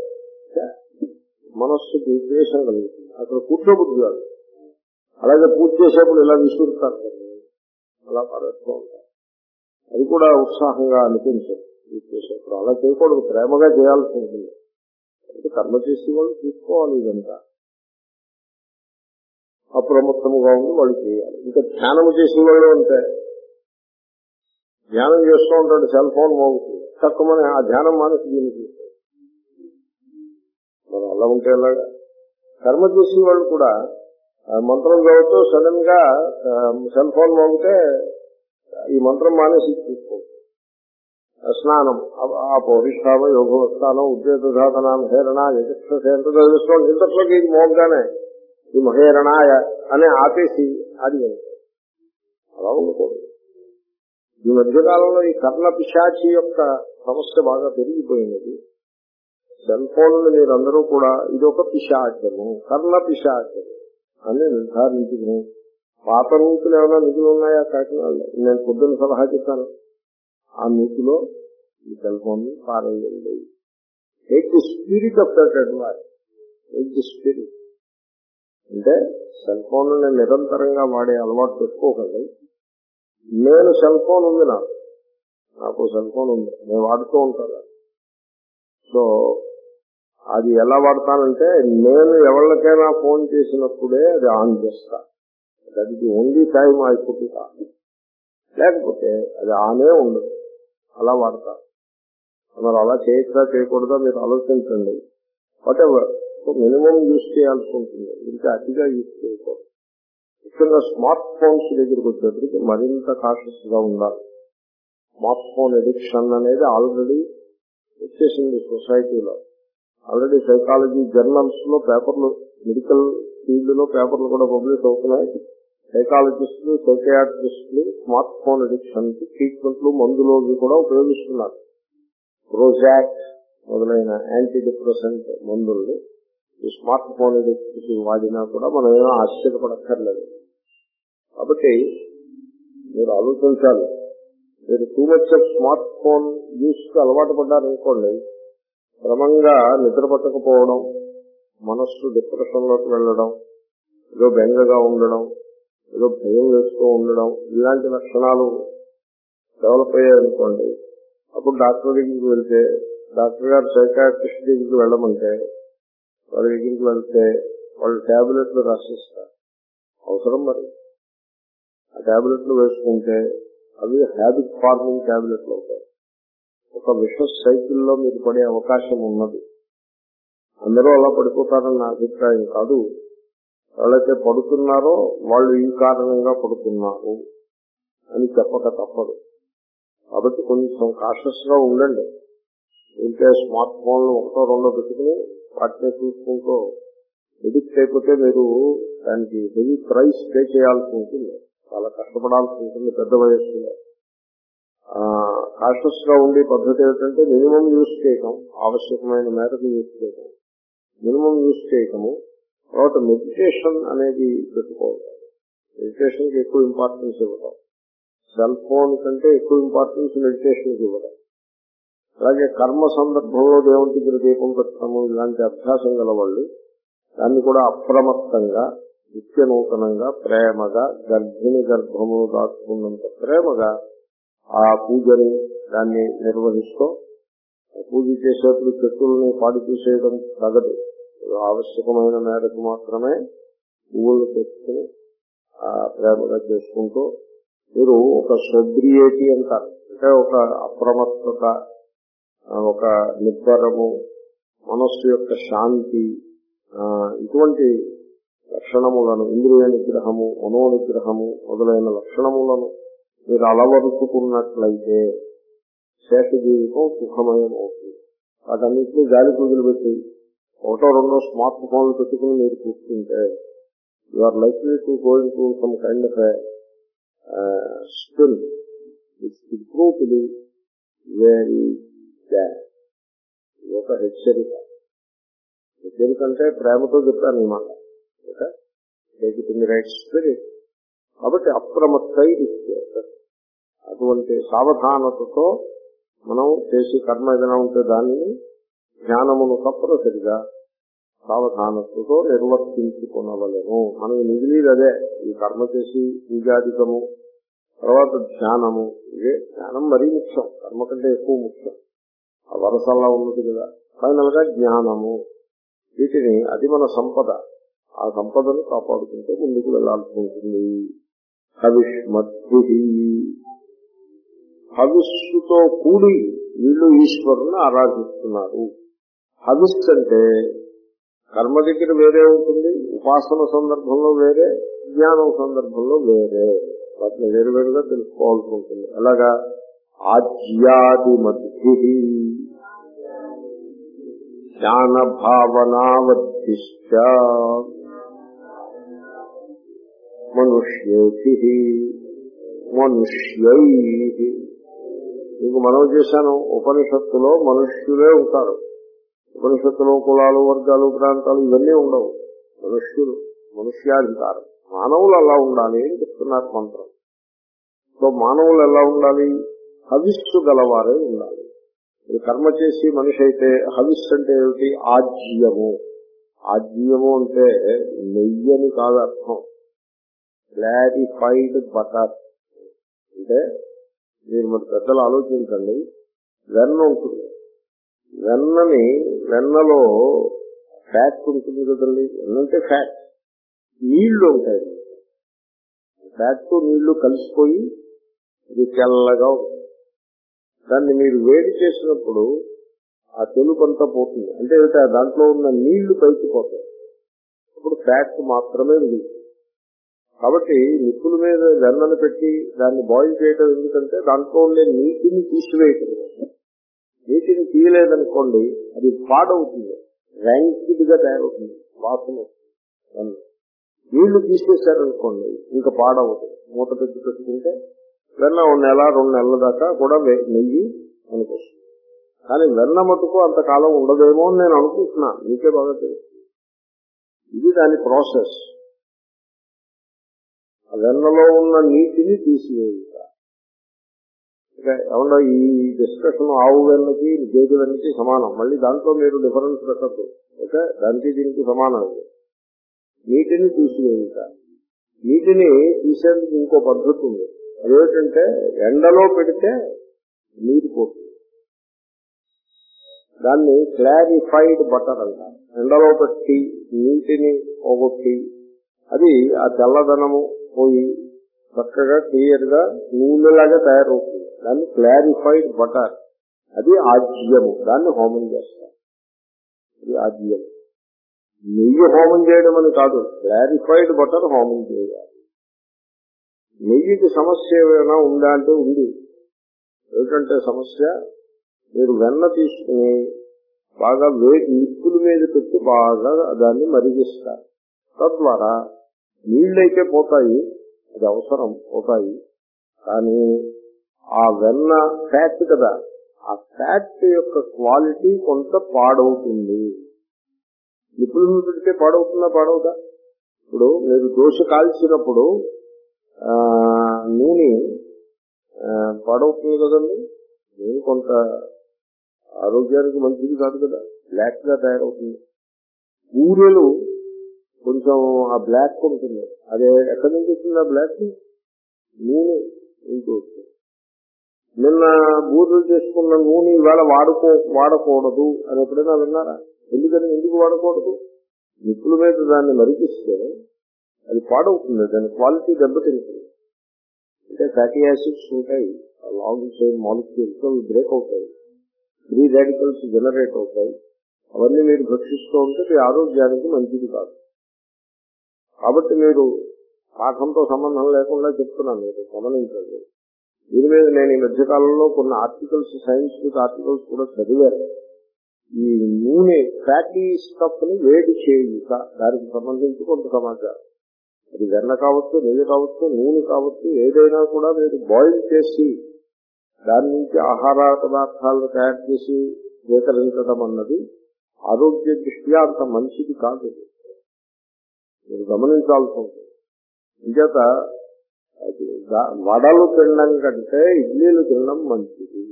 మనస్సుకి ద్వేషం కలుగుతుంది. అక్కడ కూర్చోబుద్ధి కాదు. అలాగే పూజ చేసేప్పుడు ఇలా విసురుతారు, అలా పడేస్తూ ఉంటారు. అది కూడా ఉత్సాహంగా అనిపించదు. పూజ చేసేప్పుడు అలా చేయకూడదు, ప్రేమగా చేయాల్సి ఉంటుంది. అంటే కర్మ చేసే వాళ్ళు చూసుకోవాలి. ఇదంతా అప్రమత్తముగా ఉండి వాళ్ళు చేయాలి. ఇంకా ధ్యానం చేసే వాళ్ళు అంటే ధ్యానం చేస్తూ ఉంటాడు, సెల్ ఫోన్ మోగుతుంది. తక్కువని ఆ ధ్యానం మానేసి దీన్ని చూస్తాడు. మనం అలా ఉంటే అలాగా. కర్మ చేసే వాళ్ళు కూడా మంత్రం చదువుతూ సడన్ గా సెల్ ఫోన్ మోగితే ఈ మంత్రం మానేసి చూసుకోవచ్చు. స్నానం ఆ పౌరిష్టావ యోగస్థానం ఉద్యోగ సాధనం హేరణ యజక్షేంద్ర చదువుకోండి. ఇంతట్లోకి ఇది మోగ్గానే ఈ మహేరణాయ అనే ఆపేసి అది అలా ఉండకూడదు. ఈ మధ్యకాలంలో ఈ కర్ణ పిశాచి యొక్క సమస్య బాగా పెరిగిపోయినది. సెల్ ఫోన్లు మీరందరూ కూడా ఇదొక పిశాచము, కర్ణ పిశాచము అని నిర్ధారించుకుని పాత నీతులు ఏమైనా నిధులు ఉన్నాయా కాకినాడలో? నేను పొద్దున్న సలహా చెప్పాను. ఆ నీటిలో ఈ సెల్ ఫోన్ పారేయండి. Take the spirit of that advice. Take the spirit అంటే సెల్ ఫోన్ నేను నిరంతరంగా వాడే అలవాటు పెట్టుకోకండి. నేను సెల్ ఫోన్ ఉంది, నాకు నాకు సెల్ ఫోన్ ఉంది, నేను వాడుతూ ఉంటాను. సో అది ఎలా వాడతానంటే నేను ఎవరికైనా ఫోన్ చేసినప్పుడే అది ఆన్ చేస్తా. That the only time I put it on. లేకపోతే అది ఆనే ఉండదు. అలా వాడతా. మరి అలా చేయొచ్చా చేయకూడదా మీరు ఆలోచించండి. Whatever. So minimum use చేయాల్సి ఉంటుంది, ఇంకా అతిగా యూజ్ చేయకూడదు. ముఖ్యంగా స్మార్ట్ ఫోన్స్ దగ్గరికి వచ్చేప్పటికి మరింత కాషస్ గా ఉండాలి. స్మార్ట్ ఫోన్ ఎడిక్షన్ అనేది ఆల్రెడీ వచ్చేసింది సొసైటీలో. ఆల్రెడీ సైకాలజీ జర్నల్స్ లో పేపర్లు, మెడికల్ ఫీల్డ్ లో పేపర్లు కూడా పబ్లిష్ అవుతున్నాయి. సైకాలజిస్టులు, సైకియాట్రిస్టులు స్మార్ట్ ఫోన్ ఎడిక్షన్ కి ట్రీట్మెంట్లు, మందులు కూడా ఉపయోగిస్తున్నారు. ప్రోజాక్ మొదలైన యాంటీ డిప్రెసెంట్ మందుల్ని ఈ స్మార్ట్ ఫోన్ ఎడిక్షన్ వాడినా కూడా మనం ఏమో ఆశ్చర్యపడక్కర్లేదు. కాబట్టి మీరు ఆలోచించాలి. మీరు too much of smart phone use కి అలవాటు పడ్డారనుకోండి, క్రమంగా నిద్ర పట్టకపోవడం, మనస్సు డిప్రెషన్ లోకి వెళ్ళడం, ఏదో బెంగగా ఉండడం, ఏదో భయం వేస్తూ ఉండడం, ఇలాంటి లక్షణాలు డెవలప్ అయ్యాయనుకోండి, అప్పుడు డాక్టర్ దగ్గరికి వెళ్తే డాక్టర్ గారు సైకాట్రిస్ట్ దగ్గరికి వెళ్ళమంటే వాళ్ళ దగ్గరికి వెళ్తే వాళ్ళు ట్యాబ్లెట్లు రాసిస్తారు. అవసరం మరి. ఆ ట్యాబ్లెట్లు వేసుకుంటే అవి హ్యాబిట్ ఫార్మింగ్ ట్యాబ్లెట్లు అవుతాయి. ఒక విషస్ సైకిల్లో మీరు పడే అవకాశం ఉన్నది. అందరూ అలా పడిపోతారని నా అభిప్రాయం కాదు. ఎవరైతే పడుతున్నారో వాళ్ళు ఈ కారణంగా పడుతున్నారు అని చెప్పక తప్పదు. కాబట్టి కొంచెం కాషస్ గా ఉండండి. ఇంకే స్మార్ట్ ఫోన్లు ఒకటో రెండో పెట్టుకుని వాటిని చూసుకుంటూ ఎడిక్ట్ అయిపోతే మీరు దానికి హెవీ ప్రైస్ పే చేయాల్సి ఉంటుంది, చాలా కష్టపడాల్సి ఉంటుంది పెద్ద వయస్సులో. కాషస్ గా ఉండే పద్ధతి ఏంటంటే మినిమం యూజ్ చేయటం, ఆవశ్యకమైన మేరకు యూజ్ చేయటం, మినిమం యూజ్ చేయటము. తర్వాత మెడిటేషన్ అనేది పెట్టుకోవాలి. మెడిటేషన్ కి ఎక్కువ ఇంపార్టెన్స్ ఇవ్వడం, సెల్ ఫోన్ కంటే ఎక్కువ ఇంపార్టెన్స్ మెడిటేషన్ కి ఇవ్వడం. అలాగే కర్మ సందర్భంలో దేవుడి దగ్గర దీపం పెట్టడము, ఇలాంటి అభ్యాసం గల వాళ్ళు దాన్ని కూడా అప్రమత్తంగా, నిత్య నూతనంగా, ప్రేమగా, గర్భిణి గర్భము దాచుకున్నంత ప్రేమగా ఆ పూజని దాన్ని నిర్వహిస్తూ, పూజ చేసేప్పుడు చెట్టుల్ని పాడు తీసేయడం తగదు. ఆవశ్యకమైన మేరకు మాత్రమే పువ్వులు తెచ్చుకుని ఆ ప్రేమగా చేసుకుంటూ మీరు ఒక సోబ్రియేటీ అంటారు, అంటే ఒక అప్రమత్తత, ఒక నిబ్బరము, మనస్సు యొక్క శాంతి, ఇటువంటి లక్షణములను, ఇంద్రియ నిగ్రహము, మనో నిగ్రహము మొదలైన లక్షణములను మీరు అలవరుచుకున్నట్లయితే శేష జీవితం సుఖమయం అవుతుంది. వాటన్నింటినీ గాలి పూజలు పెట్టి ఒకటో రెండో స్మార్ట్ ఫోన్లు పెట్టుకుని మీరు కూర్చుంటే you are likely to going to some kind of still which will prove to be very bad. ఇది ఒక హెచ్చరిక. హెచ్చరిక అంటే ప్రేమతో చెప్తాను ఈ మాట. Okay, take it in the right spirit. కాబట్టి అప్రమత్తై అటువంటి సావధానతతో మనం చేసి కర్మ ఏదైనా ఉంటే దానిని జ్ఞానమును తప్పనిసరిగా సావధానతతో నిర్వర్తించుకోనవలెను. మనకి మిగిలిది అదే, ఈ కర్మ చేసి పూజాధికము, తర్వాత ధ్యానము. ఇదే ధ్యానం మరీ ముఖ్యం, కర్మ కంటే ఎక్కువ ముఖ్యం. ఆ వరసల్లా ఉన్నది కదా. ఫైనల్ గా జ్ఞానము. వీటిని అది మన సంపద. ఆ సంపదను కాపాడుకుంటూ ముందుకు వెళ్లాల్సి ఉంటుంది. హవిష్మద్భి, హవిస్సుతో కూడి వీళ్ళు ఈశ్వరుని ఆరాధిస్తున్నారు. హవిస్ అంటే కర్మ దగ్గర వేరే ఉంటుంది, ఉపాసన సందర్భంలో వేరే, జ్ఞానం సందర్భంలో వేరే. వాటిని వేరువేరుగా తెలుసుకోవాల్సి ఉంటుంది. అలాగా ఆజ్యాది మధ్య జ్ఞాన భావనావద్దిశ్చ మనుష్యేభి మనుష్యై. మీకు మనవి చేశాను, ఉపనిషత్తులో మనుష్యులే ఉంటారు. ఉపనిషత్తులో కులాలు, వర్గాలు, ప్రాంతాలు ఇవన్నీ ఉండవు. మనుష్యులు, మనుష్యాధికారం. మానవులు అలా ఉండాలి అని చెప్తున్నారు మంత్రం. సో మానవులు ఎలా ఉండాలి? హవిస్సు గలవారే ఉండాలి. ఇది కర్మ చేసి మనిషి అయితే హవిస్సు అంటే ఏమిటి? ఆజ్యము. ఆజ్యము అంటే నెయ్యని కాదు అర్థం, క్లారిఫైడ్ బటర్. అంటే మీరు మరి పెద్దలు ఆలోచించండి, వెన్న ఉంటుంది, వెన్నని వెన్నలో ఫ్యాట్ ఉంటుంది కదండి. వెన్నంటే ఫ్యాట్, నీళ్లు ఉంటాయి, ఫ్యాట్ నీళ్లు కలిసిపోయి ఇది తెల్లగా ఉంటుంది. దాన్ని మీరు వేడి చేసినప్పుడు ఆ తెలుపంతా పోతుంది. అంటే దాంట్లో ఉన్న నీళ్లు పైకి పోతాయి, అప్పుడు ఫ్యాట్ మాత్రమే మిగులుతుంది. కాబట్టి నిప్పుల మీద వెన్నను పెట్టి దాన్ని బాయిల్ చేయడం ఎందుకంటే దాంట్లో ఉండే నీటిని తీసివేయటం. నీటిని తీయలేదనుకోండి అది పాడవుతుంది, ర్యాంకిడ్గా తయారవుతుంది, వాసన వస్తుంది. నీళ్లు తీసేశారనుకోండి ఇంకా పాడవుతుంది. మూత పెట్టి పెట్టుకుంటే వెన్న నెల రెండు నెలల దాకా కూడా నెయ్యి అనిపిస్తుంది. కానీ వెన్న మటుకు అంతకాలం ఉండదేమో అని నేను అనుకుంటున్నాను, మీకే బాగా తెలుస్తుంది. ఇది దాని ప్రాసెస్. ఆ వెన్నలో ఉన్న నీటిని తీసివేయుట. ఏమన్నా ఈ డిస్కషన్ ఆవు వెన్నకి గేదె వెన్నకి సమానం, మళ్ళీ దాంట్లో మీరు డిఫరెన్స్ పెట్టద్దు. ఓకే, దానికి దీనికి సమానం. నీటిని తీసివేయుట. నీటిని తీసేందుకు ఇంకో పద్ధతి ఉంది. అదేంటంటే ఎండలో పెడితే నీరు పోతుంది. దాన్ని క్లారిఫైడ్ బటర్ అంటారు. ఎండలో పెట్టి నీటిని పోగొట్టి అది ఆ తెల్లదనము పోయి చక్కగా క్లియర్ గా నూనెలాగా తయారవుతుంది. దాన్ని క్లారిఫైడ్ బటర్, అది ఆజ్యము. దాన్ని హోమం చేస్తారు. ఇది ఆజ్యం. నెయ్యి హోమం చేయడం అని కాదు, క్లారిఫైడ్ బటర్ హోమం చేయాలి. నెయ్యికి సమస్య ఏమైనా ఉందా అంటే ఉంది. ఏమిటంటే సమస్య, మీరు వెన్న తీసుకుని బాగా వేడి నిప్పుల మీద పెట్టి బాగా దాన్ని మరిగిస్తారు. తద్వారా నీళ్ళైతే పోతాయి, అది అవసరం, పోతాయి. కానీ ఆ వెన్న ఫ్యాట్ కదా, ఆ ఫ్యాట్ యొక్క క్వాలిటీ కొంత పాడవుతుంది. నిప్పుల మీద పెడితే పాడవుతుందా? పాడవుదా? ఇప్పుడు మీరు దోశ కాల్చినప్పుడు నూనె పాడవుతుంది కదండి. నూనె కొంత ఆరోగ్యానికి మంచిది కాదు కదా, బ్లాక్ గా తయారవుతుంది. బూరెలు కొంచెం ఆ బ్లాక్ ఉంటుంది, అదే ఎక్కడి నుంచి వస్తుంది ఆ బ్లాక్? నూనె నుంచి వస్తుంది. నిన్న బూరెలు చేసుకున్న నూనె ఇవాళ వాడుకో వాడకూడదు అని ఎప్పుడైనా విన్నారా? ఎందుకని ఎందుకు వాడకూడదు? నిప్పుల మీద దాన్ని మరిగిస్తే అది పాడవుతుంది, దాని క్వాలిటీ దెబ్బతింటుంది. అంటే ఫ్యాటీ యాసిడ్స్ ఉంటాయి, లాంగ్ చైన్ మాలిక్యూల్స్ అవి బ్రేక్ అవుతాయి, ఫ్రీ రాడికల్స్ జనరేట్ అవుతాయి. అవన్నీ మీరు భక్షిస్తూ ఉంటే మీ ఆరోగ్యానికి మంచిది కాదు. కాబట్టి మీరు పాఠంతో సంబంధం లేకుండా చెప్తున్నాను, మీరు గమనించండి. దీని మీద నేను ఈ మధ్యకాలంలో కొన్ని ఆర్టికల్స్, సైన్స్ విత్ ఆర్టికల్స్ కూడా చదివాను. ఈ నూనె ఫ్యాటీ స్టఫ్ ని వేడి చేయుట, దానికి సంబంధించి కొంత సమాచారం. అది వెన్న కావచ్చు, నెయ్యి కావచ్చు, నూనె కావచ్చు, ఏదైనా కూడా మీరు బాయిల్ చేసి దాని నుంచి ఆహార పదార్థాలను తయారు చేసి స్వీకరించడం అన్నది ఆరోగ్య దృష్ట్యా అంత మంచిది కాదు, మీరు గమనించాల్సి ఉంటుంది. ఇంచేత వడలు తినడం కంటే ఇడ్లీలు తినడం మంచిది.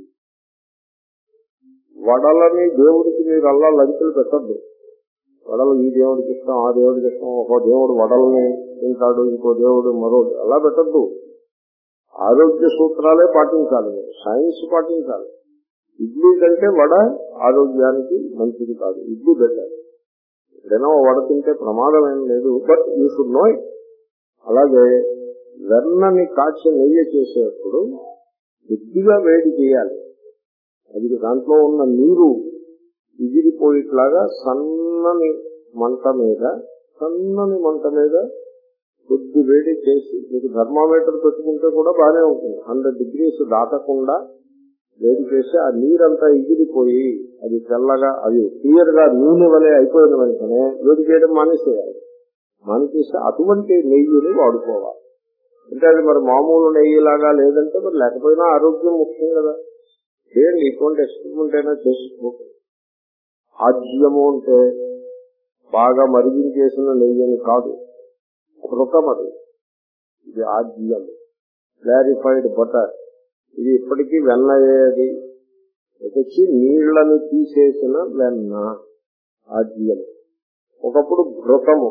వడలని దేవుడికి మీరు అల్లా లంచులు పెట్టద్దు. వడలు ఈ దేవుడికి ఇష్టం, ఆ దేవుడికి ఇష్టం, ఒక దేవుడు వడల్ని తింటాడు, ఇంకో దేవుడు మరో, అలా పెట్టద్దు. ఆరోగ్య సూత్రాలే పాటించాలి, మీరు సైన్స్ పాటించాలి. ఇడ్లీ కంటే వడ ఆరోగ్యానికి మంచిది కాదు, ఇడ్లీ బెటర్. ఎప్పుడైనా వడ తింటే ప్రమాదం ఏం లేదు, but you should know it. అలాగే వెన్నని కాచి నెయ్యి చేసేటప్పుడు కొద్దిగా వేడి చేయాలి. అది దాంట్లో ఉన్న నీరు ఎగిరిపోయేట్లాగా సన్నని మంట మీద సన్నని మంట మీద కొద్ది వేడి చేసి, మీకు థర్మామీటర్ పెట్టుకుంటే కూడా బాగానే ఉంటుంది, హండ్రెడ్ డిగ్రీస్ దాటకుండా వేడి చేసి ఆ నీరంతా ఎగిరిపోయి అది తెల్లగా, అది క్లియర్ గా నూనె వలె అయిపోయిన వెంటనే వేడి చేయడం మానేసేయాలి. మానేసేసి అటువంటి నెయ్యిని వాడుకోవాలి. అంటే అది మరి మామూలు నెయ్యిలాగా లేదంటే మరి లేకపోయినా ఆరోగ్యం ముఖ్యం కదా. చేయండి, ఇటువంటి ఎక్స్పెరిమెంట్ అయినా చేసుకోండి. ఆజ్యము అంటే బాగా మరిగించేసిన నెయ్యని కాదు, కృతం అది. ఇది ఆజ్యం, క్లారిఫైడ్ బటర్. ఇది ఇప్పటికీ వెన్నయ్యేది. వచ్చి నీళ్లను తీసేసిన వెన్న ఆజ్యం. ఒకప్పుడు ఘృతము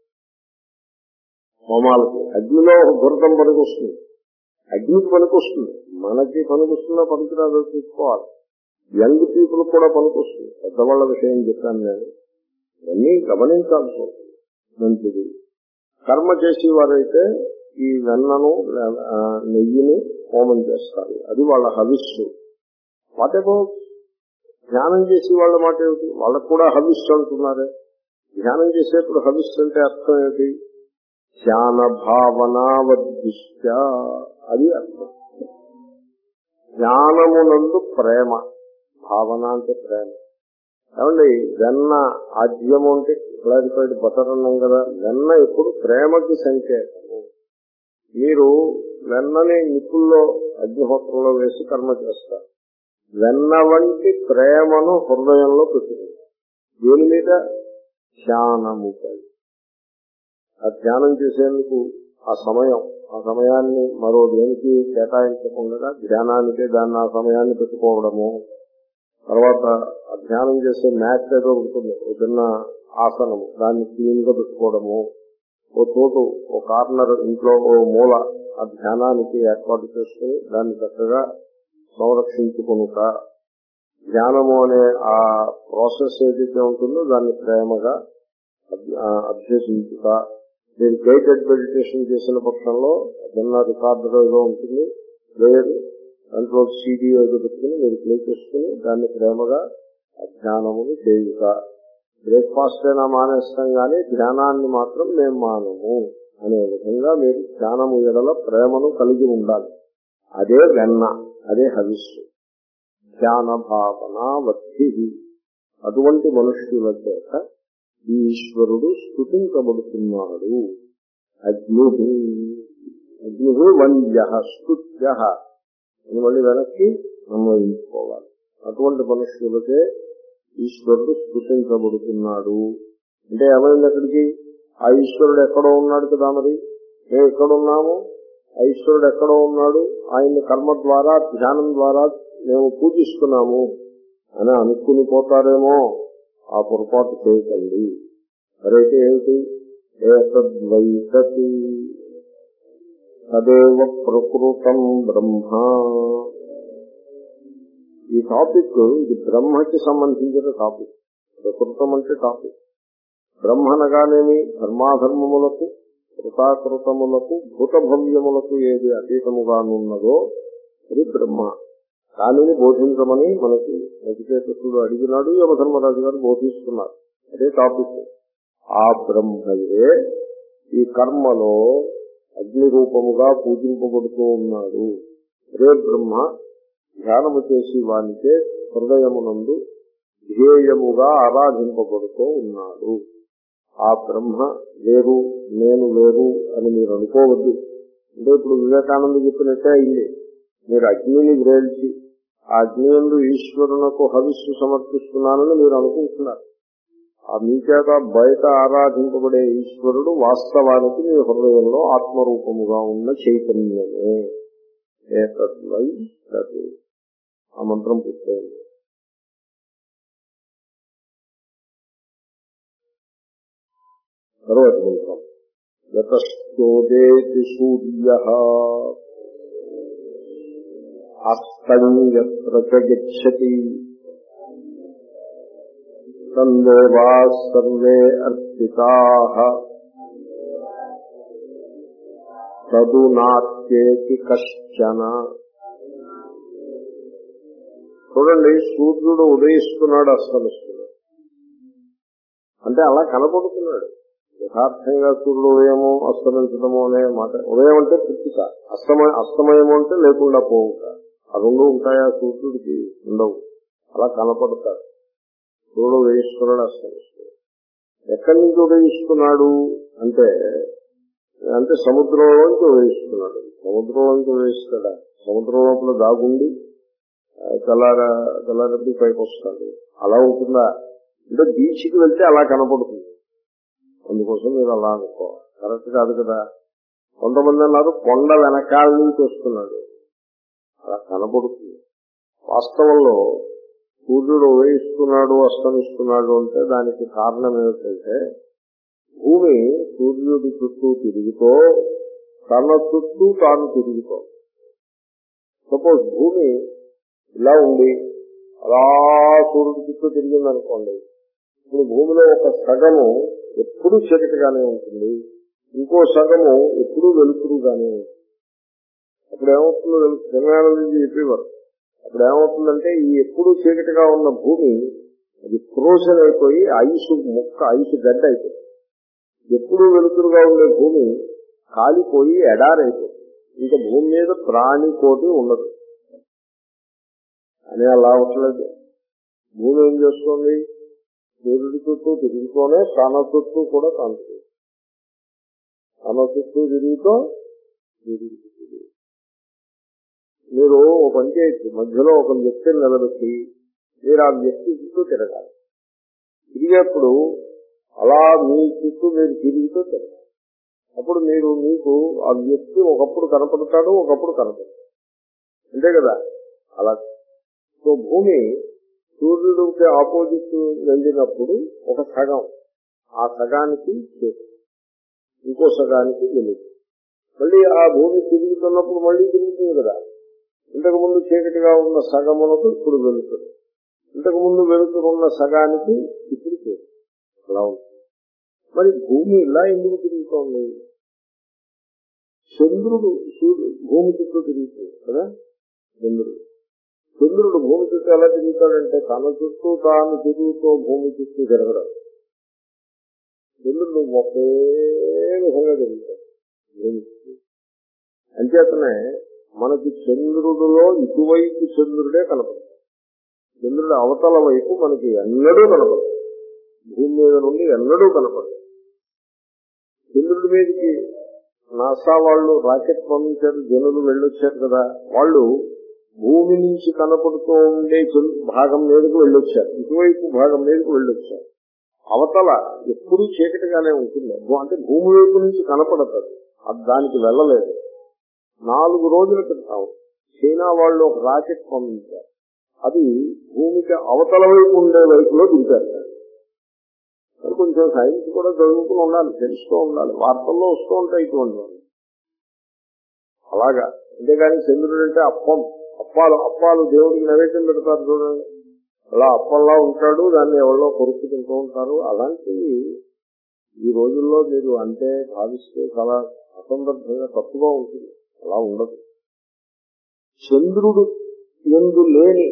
హోమాలకి అగ్నిలో ఘృతం పనికొస్తుంది, అగ్నికి పనికొస్తుంది, మనకి పనికొస్తుందో పనికిరాదో చూసుకోవాలి. యంగ్ పీపుల్ కూడా పనికొస్తుంది. పెద్దవాళ్ల విషయం చెప్పాను నేను, ఇవన్నీ గమనించాల్సి ఉంటుంది. మంచిది. కర్మ చేసేవారైతే ఈ వెన్నను నెయ్యిని హోమం చేస్తారు, అది వాళ్ళ హవిస్సు. వాట్ అబౌట్ ధ్యానం చేసే వాళ్ళ మాట ఏమిటి? వాళ్ళకు కూడా హవిస్సు అంటున్నారే. ధ్యానం చేసేప్పుడు హవిస్సు అంటే అర్థం ఏమిటి? ధ్యాన భావనావద్దిష్ట, అది అర్థం. ధ్యానమునందు ప్రేమ, భావన అంటే ప్రేమ. ఏమండి, వెన్న ఆజ్యము అంటే క్లారిఫైడ్ బటర్ అన్నాం కదా, వెన్న ఎప్పుడు ప్రేమకి సంకేతము. మీరు వెన్నని నిప్పుల్లో అగ్నిహోత్రంలో వేసి కర్మ చేస్తారు. వెన్న వంటి ప్రేమను హృదయంలో పెట్టుకుంటారు. దేని మీద? ధ్యానముపై. ఆ ధ్యానం చేసేందుకు ఆ సమయం, ఆ సమయాన్ని మరో దేనికి కేటాయించకుండా ధ్యానానికే దాన్ని ఆ సమయాన్ని పెట్టుకోవడము. తర్వాత ఆ ధ్యానం చేసే మ్యాట్ ఏదో ఉంటుంది, చిన్న ఆసనము, దాన్ని క్లీన్ గా పెట్టుకోవడము. ఓ చోటు, ఓ కార్నర్ ఇంట్లో ఓ మూల ఆ ధ్యానానికి ఏర్పాటు చేసుకుని దాన్ని చక్కగా సంరక్షించుకునుట. ధ్యానము అనే ఆ ప్రాసెస్ ఏదైతే ఉంటుందో దాన్ని ప్రేమగా అభ్యసించుట. మీరు గైడెడ్ మెడిటేషన్ చేసిన పక్షంలో చిన్న రికార్డర్ ఏదో ఉంటుంది, లేదు దాంట్లో సీడీ ఏదో పెట్టుకుని మీరు ప్లే చేసుకుని దాన్ని ప్రేమగా ధ్యానమును చేయుట. బ్రేక్ఫాస్ట్ అయినా మానేస్తాం కానీ ధ్యానాన్ని మాత్రం మేము మానము అనే విధంగా మీరు ధ్యానము ఎడల ప్రేమను కలిగి ఉండాలి. అదే వెన్న, అదే హవిస్సు. ధ్యాన భావన వద్ధి. అటువంటి మనుష్యుల చేత ఈశ్వరుడు స్తుతించబడుతున్నాడు. అగ్ని అగ్ని వంద్య స్తుత్య అని మళ్ళీ వెనక్కి అన్వయించుకోవాలి. అటువంటి మనుష్యులకే ఈశ్వరుడు స్తుతించబడుతున్నాడు. అంటే ఏమైంది అక్కడికి? ఆ ఈశ్వరుడు ఎక్కడో ఉన్నాడు కదా, మరి మేము ఎక్కడున్నాము? ఆ ఈశ్వరుడు ఎక్కడో ఉన్నాడు, ఆయన కర్మ ద్వారా ధ్యానం ద్వారా మేము పూజిస్తున్నాము అని అనుకుని పోతారేమో. ఆ పొరపాటు చేయకండి. మరైతే ఏమిటి? ఏతద్వైతతి తదేవ ప్రకృతం బ్రహ్మ. ఈ టాపిక్ ఇది బ్రహ్మకి సంబంధించిన టాపిక్. ప్రకృతం అంటే టాపిక్. బ్రహ్మనగానేమి ధర్మాధర్మములకు, కృతాకృతములకు, భూతభవ్యములకు ఏది అతీతముగానున్నదో అది బ్రహ్మ. దానిని బోధించమని మనకి నచికేతసుడు అడిగినాడు, యమధర్మరాజు గారు బోధిస్తున్నారు. అదే టాపిక్. ఆ బ్రహ్మయే ఈ కర్మలో అగ్ని రూపముగా పూజింపబడుతూ ఉన్నాడు. అదే బ్రహ్మ ధ్యానము చేసి వానికే హృదయమునందు ధ్యేయముగా ఆరాధింపబడుతూ ఉన్నాడు. ఆ బ్రహ్మ వేరు, నేను వేరు అని మీరు అనుకోవద్దు. అంటే ఇప్పుడు వివేకానంద చెప్పినట్టే అయింది. మీరు అగ్నిని గ్రహించి ఆ అగ్ని యందు ఈశ్వరునకు హవిస్సు సమర్పిస్తున్నానని మీరు అనుకుంటున్నారు. ఆ మీ చేత బయట ఆరాధింపబడే ఈశ్వరుడు వాస్తవానికి మీ హృదయంలో ఆత్మరూపముగా ఉన్న చైతన్యమే. ఏతద్వై తత్. ఆ మంత్రం పూర్తయింది. తర్వాత మంత్రం యతశ్చోదేతి సూర్యః అస్తం యత్ర చ గచ్చతి తన్దేవాః సర్వే అర్పితాః తదు నాత్యేతి కశ్చన. చూడండి, సూర్యుడు ఉదయిస్తున్నాడు, అస్తమిస్తున్నాడు. అంటే అలా కనపడుతున్నాడు. యథార్థంగా సూర్యుడు ఉదయము అస్తమించడము అనే మాట. ఉదయం అంటే పుట్టుక, అస్తమయ అస్తమయము అంటే లేకుండా పోవుట. ఆ రెండు ఉంటాయా? సూర్యుడికి ఉండవు. అలా కనపడతాడు. సూర్యుడు ఉదయిస్తున్నాడు, అస్తమిస్తున్నాడు. ఎక్కడి నుంచి ఉదయిస్తున్నాడు అంటే అంటే సముద్రంలోంచి ఉదయిస్తున్నాడు. సముద్రంలోంచి ఉదయిస్తాడా? సముద్రం లోపల దాగుండి తెల్లార తెల్లారి పైకి వస్తాడు. అలా ఉంటుందా? అంటే బీచ్కి వెళ్తే అలా కనపడుతుంది. అందుకోసం మీరు అలా అనుకోవాలి. కరెక్ట్ కాదు కదా. కొంతమంది అన్నారు కొండ వెనకాల నుంచి వస్తున్నాడు. అలా కనపడుతుంది. వాస్తవంలో సూర్యుడు ఉదయిస్తున్నాడు అస్తమిస్తున్నాడు అంటే దానికి కారణం ఏమిటంటే భూమి సూర్యుడి చుట్టూ తిరుగుతో తన చుట్టూ తాను తిరుగుతో. సపోజ్ భూమి ఇలా ఉండి అలా సూర్యుడి చుట్టూ తిరిగిందనుకోండి, ఇప్పుడు భూమిలో ఒక సగము ఎప్పుడూ చీకటిగానే ఉంటుంది, ఇంకో సగము ఎప్పుడూ వెలుతురుగానే ఉంటుంది. అప్పుడు ఏమవుతుందో తెలుసు, జనగానంది చెప్పేవారు. అప్పుడు ఏమవుతుందంటే ఈ ఎప్పుడూ చీకటిగా ఉన్న భూమి అది ఫ్రోజన్ అయిపోయి ఐసు ముక్క ఐసు గడ్డ అయిపోతుంది. ఎప్పుడూ వెలుతురుగా ఉండే భూమి కాలిపోయి ఎడారైపోతుంది. ఇంకా భూమి మీద ప్రాణి కోటి ఉండదు అని అలా అవట్లేదు. భూమి ఏం చేస్తుంది? సూర్యుడి చుట్టూ తిరుగుతూనే తన చుట్టూ కూడా కాంతుంది. తన చుట్టూ తిరుగుతూ తిరుగుతుంది. మీరు ఒక పని చేయొచ్చు, మధ్యలో ఒక వ్యక్తిని నిలబెట్టి మీరు ఆ వ్యక్తి చుట్టూ తిరగాలి. తిరిగేప్పుడు అలా మీ చుట్టూ మీరు తిరుగుతూ తిరగాలి. అప్పుడు మీరు మీకు ఆ వ్యక్తి ఒకప్పుడు కనపడతాడు, ఒకప్పుడు కనపడతాడు, అంతే కదా. అలా సో భూమి సూర్యుడికి ఆపోజిట్ వెళ్ళినప్పుడు ఒక సగం, ఆ సగానికి చేతి, ఇంకో సగానికి వెలుగు. మళ్ళీ ఆ భూమి తిరుగుతున్నప్పుడు మళ్ళీ తిరుగుతుంది కదా. ఇంతకు ముందు చీకటిగా ఉన్న సగమునకు ఇప్పుడు వెలుతుంది, ఇంతకు ముందు వెలుతురున్న సగానికి ఇప్పుడు చేతి. అలా ఉంటుంది. మరి భూమి ఇలా ఎందుకు తిరుగుతోంది? చంద్రుడు సూర్యుడు భూమి చుట్టూ తిరుగుతుంది కదా. చంద్రుడు చంద్రుడు భూమి చుట్టూ ఎలా తిరుగుతాడంటే తన చుట్టూ తాను తిరుగుతూ భూమి చుట్టూ తిరగడం. చంద్రుడు ఒకే విధంగా తిరుగుతాడు భూమి చుట్టూ. అంచేతనే మనకి చంద్రుడిలో ఇటువైపు చంద్రుడే కనపడతాడు, చంద్రుడి అవతల వైపు మనకి ఎన్నడూ కనపడదు. భూమి మీద నుండి ఎన్నడూ కనపడదు. చంద్రుడి మీదకి నాసా వాళ్ళు రాకెట్ పంపించారు, జనులు వెళ్ళొచ్చారు కదా. వాళ్ళు భూమి నుంచి కనపడుతూ ఉండే భాగం మీదకు వెళ్ళొచ్చారు, ఇటువైపు భాగం మీదకు వెళ్ళొచ్చారు. అవతల ఎప్పుడూ చీకటిగానే ఉంటుంది, అంటే భూమి వైపు నుంచి కనపడతారు, అది దానికి వెళ్ళలేదు. నాలుగు రోజుల క్రితం చైనా వాళ్ళు ఒక రాకెట్ పంపించారు, అది భూమికి అవతల వైపు ఉండే వైపులో దిగుతారు. మరి కొంచెం సైన్స్ కూడా చదువుకుని ఉండాలి, తెలుస్తూ ఉండాలి, వార్తల్లో వస్తూ ఉంటాయి ఇటువంటి వాళ్ళు. అలాగా అంతేగాని చంద్రుడు అంటే అప్పం అప్పాలు అప్పాలు దేవుడికి నైవేద్యం పెడతారు చూడండి, అలా అప్పంలా ఉంటాడు, దాన్ని ఎవరో కొరుకు తింటూ ఉంటారు. అలాంటివి ఈ రోజుల్లో మీరు అంటే భావిస్తే చాలా అసందర్భంగా తప్పుగా ఉంటుంది. అలా ఉండదు. చంద్రుడు ఎందు లేని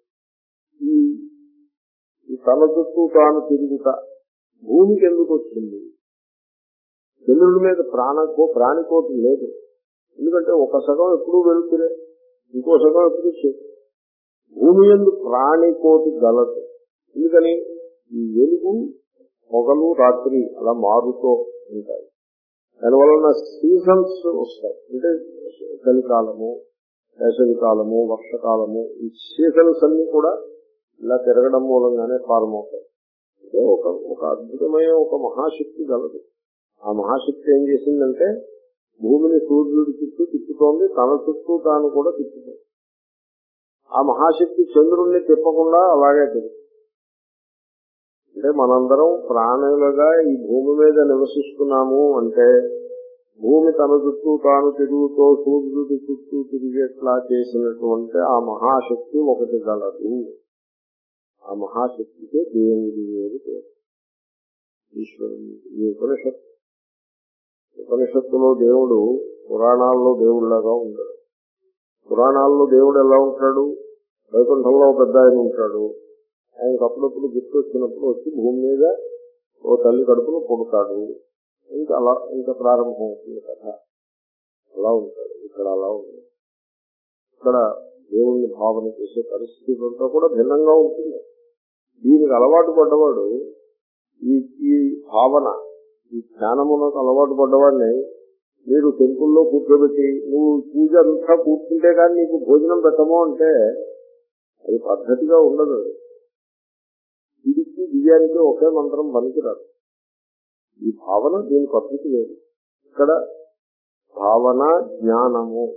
ఈ తన చుట్టూ తాను తిరుగుతా భూమికి ఎందుకు వచ్చింది? చంద్రుడి మీద ప్రాణకో ప్రాణికోటి లేదు. ఎందుకంటే ఒక సగం ఎప్పుడూ వెలుతురే, ఇంకో సగం ఎప్పుడు చేతి. భూమి యందు ప్రాణికోటి గలదు. ఎందుకని? ఈ వెలుగు పొగలు రాత్రి అలా మారుతూ ఉంటాయి. దానివలన సీజన్స్ వస్తాయి. అంటే చలికాలము, వేసవికాలము, వర్షకాలము, ఈ సీజన్స్ అన్ని కూడా ఇలా తిరగడం మూలంగానే ఫార్మ్ అవుతాయి. ఒక ఒక అద్భుతమైన ఒక మహాశక్తి గలదు. ఆ మహాశక్తి ఏం చేసిందంటే భూమిని సూర్యుడి చుట్టూ తిప్పుతోంది, తన చుట్టూ తాను కూడా తిప్పుతోంది. ఆ మహాశక్తి చంద్రుణ్ణి తిప్పకుండా అలాగే తిరుగుతుంది. అంటే మనందరం ప్రాణులుగా ఈ భూమి మీద నివసిస్తున్నాము అంటే భూమి తన చుట్టూ తాను తిరుగుతూ సూర్యుడి చుట్టూ తిరిగేట్లా చేసినటువంటి ఆ మహాశక్తి ఒకటి గలదు. ఆ మహాశక్తికే దేవుడి వేరు పేరు, ఈశ్వరుడు. ఈ ఉపనిషత్తు ఉపనిషత్తులో దేవుడు పురాణాల్లో దేవుడిలాగా ఉంటాడు. పురాణాల్లో దేవుడు ఎలా ఉంటాడు? వైకుంఠంలో పెద్ద ఆయన ఉంటాడు. ఆయనకు అప్పుడప్పుడు గుర్తు వచ్చినప్పుడు వచ్చి భూమి మీద ఓ తల్లి కడుపును పుడతాడు. ఇంకా అలా ఇంకా ప్రారంభం అవుతుంది కథ. అలా ఉంటాడు. ఇక్కడ అలా ఉంది. ఇక్కడ దేవుణ్ణి భావన చేసే పరిస్థితి అంతా కూడా భిన్నంగా ఉంటుంది. దీనికి అలవాటు పడ్డవాడు ఈ ఈ భావన ఈ జ్ఞానమునకు అలవాటు పడ్డవాడిని మీరు టెంపుల్లో కూర్చోబెట్టి నువ్వు పూజ అంతా కూర్చుంటే కానీ నీకు భోజనం పెట్టము అంటే అది పద్ధతిగా ఉండదు. ఇదికి బియ్యానికి ఒకే మంత్రం పనికిరాదు. ఈ భావన దీని పద్ధతి లేదు. ఇక్కడ భావన జ్ఞానము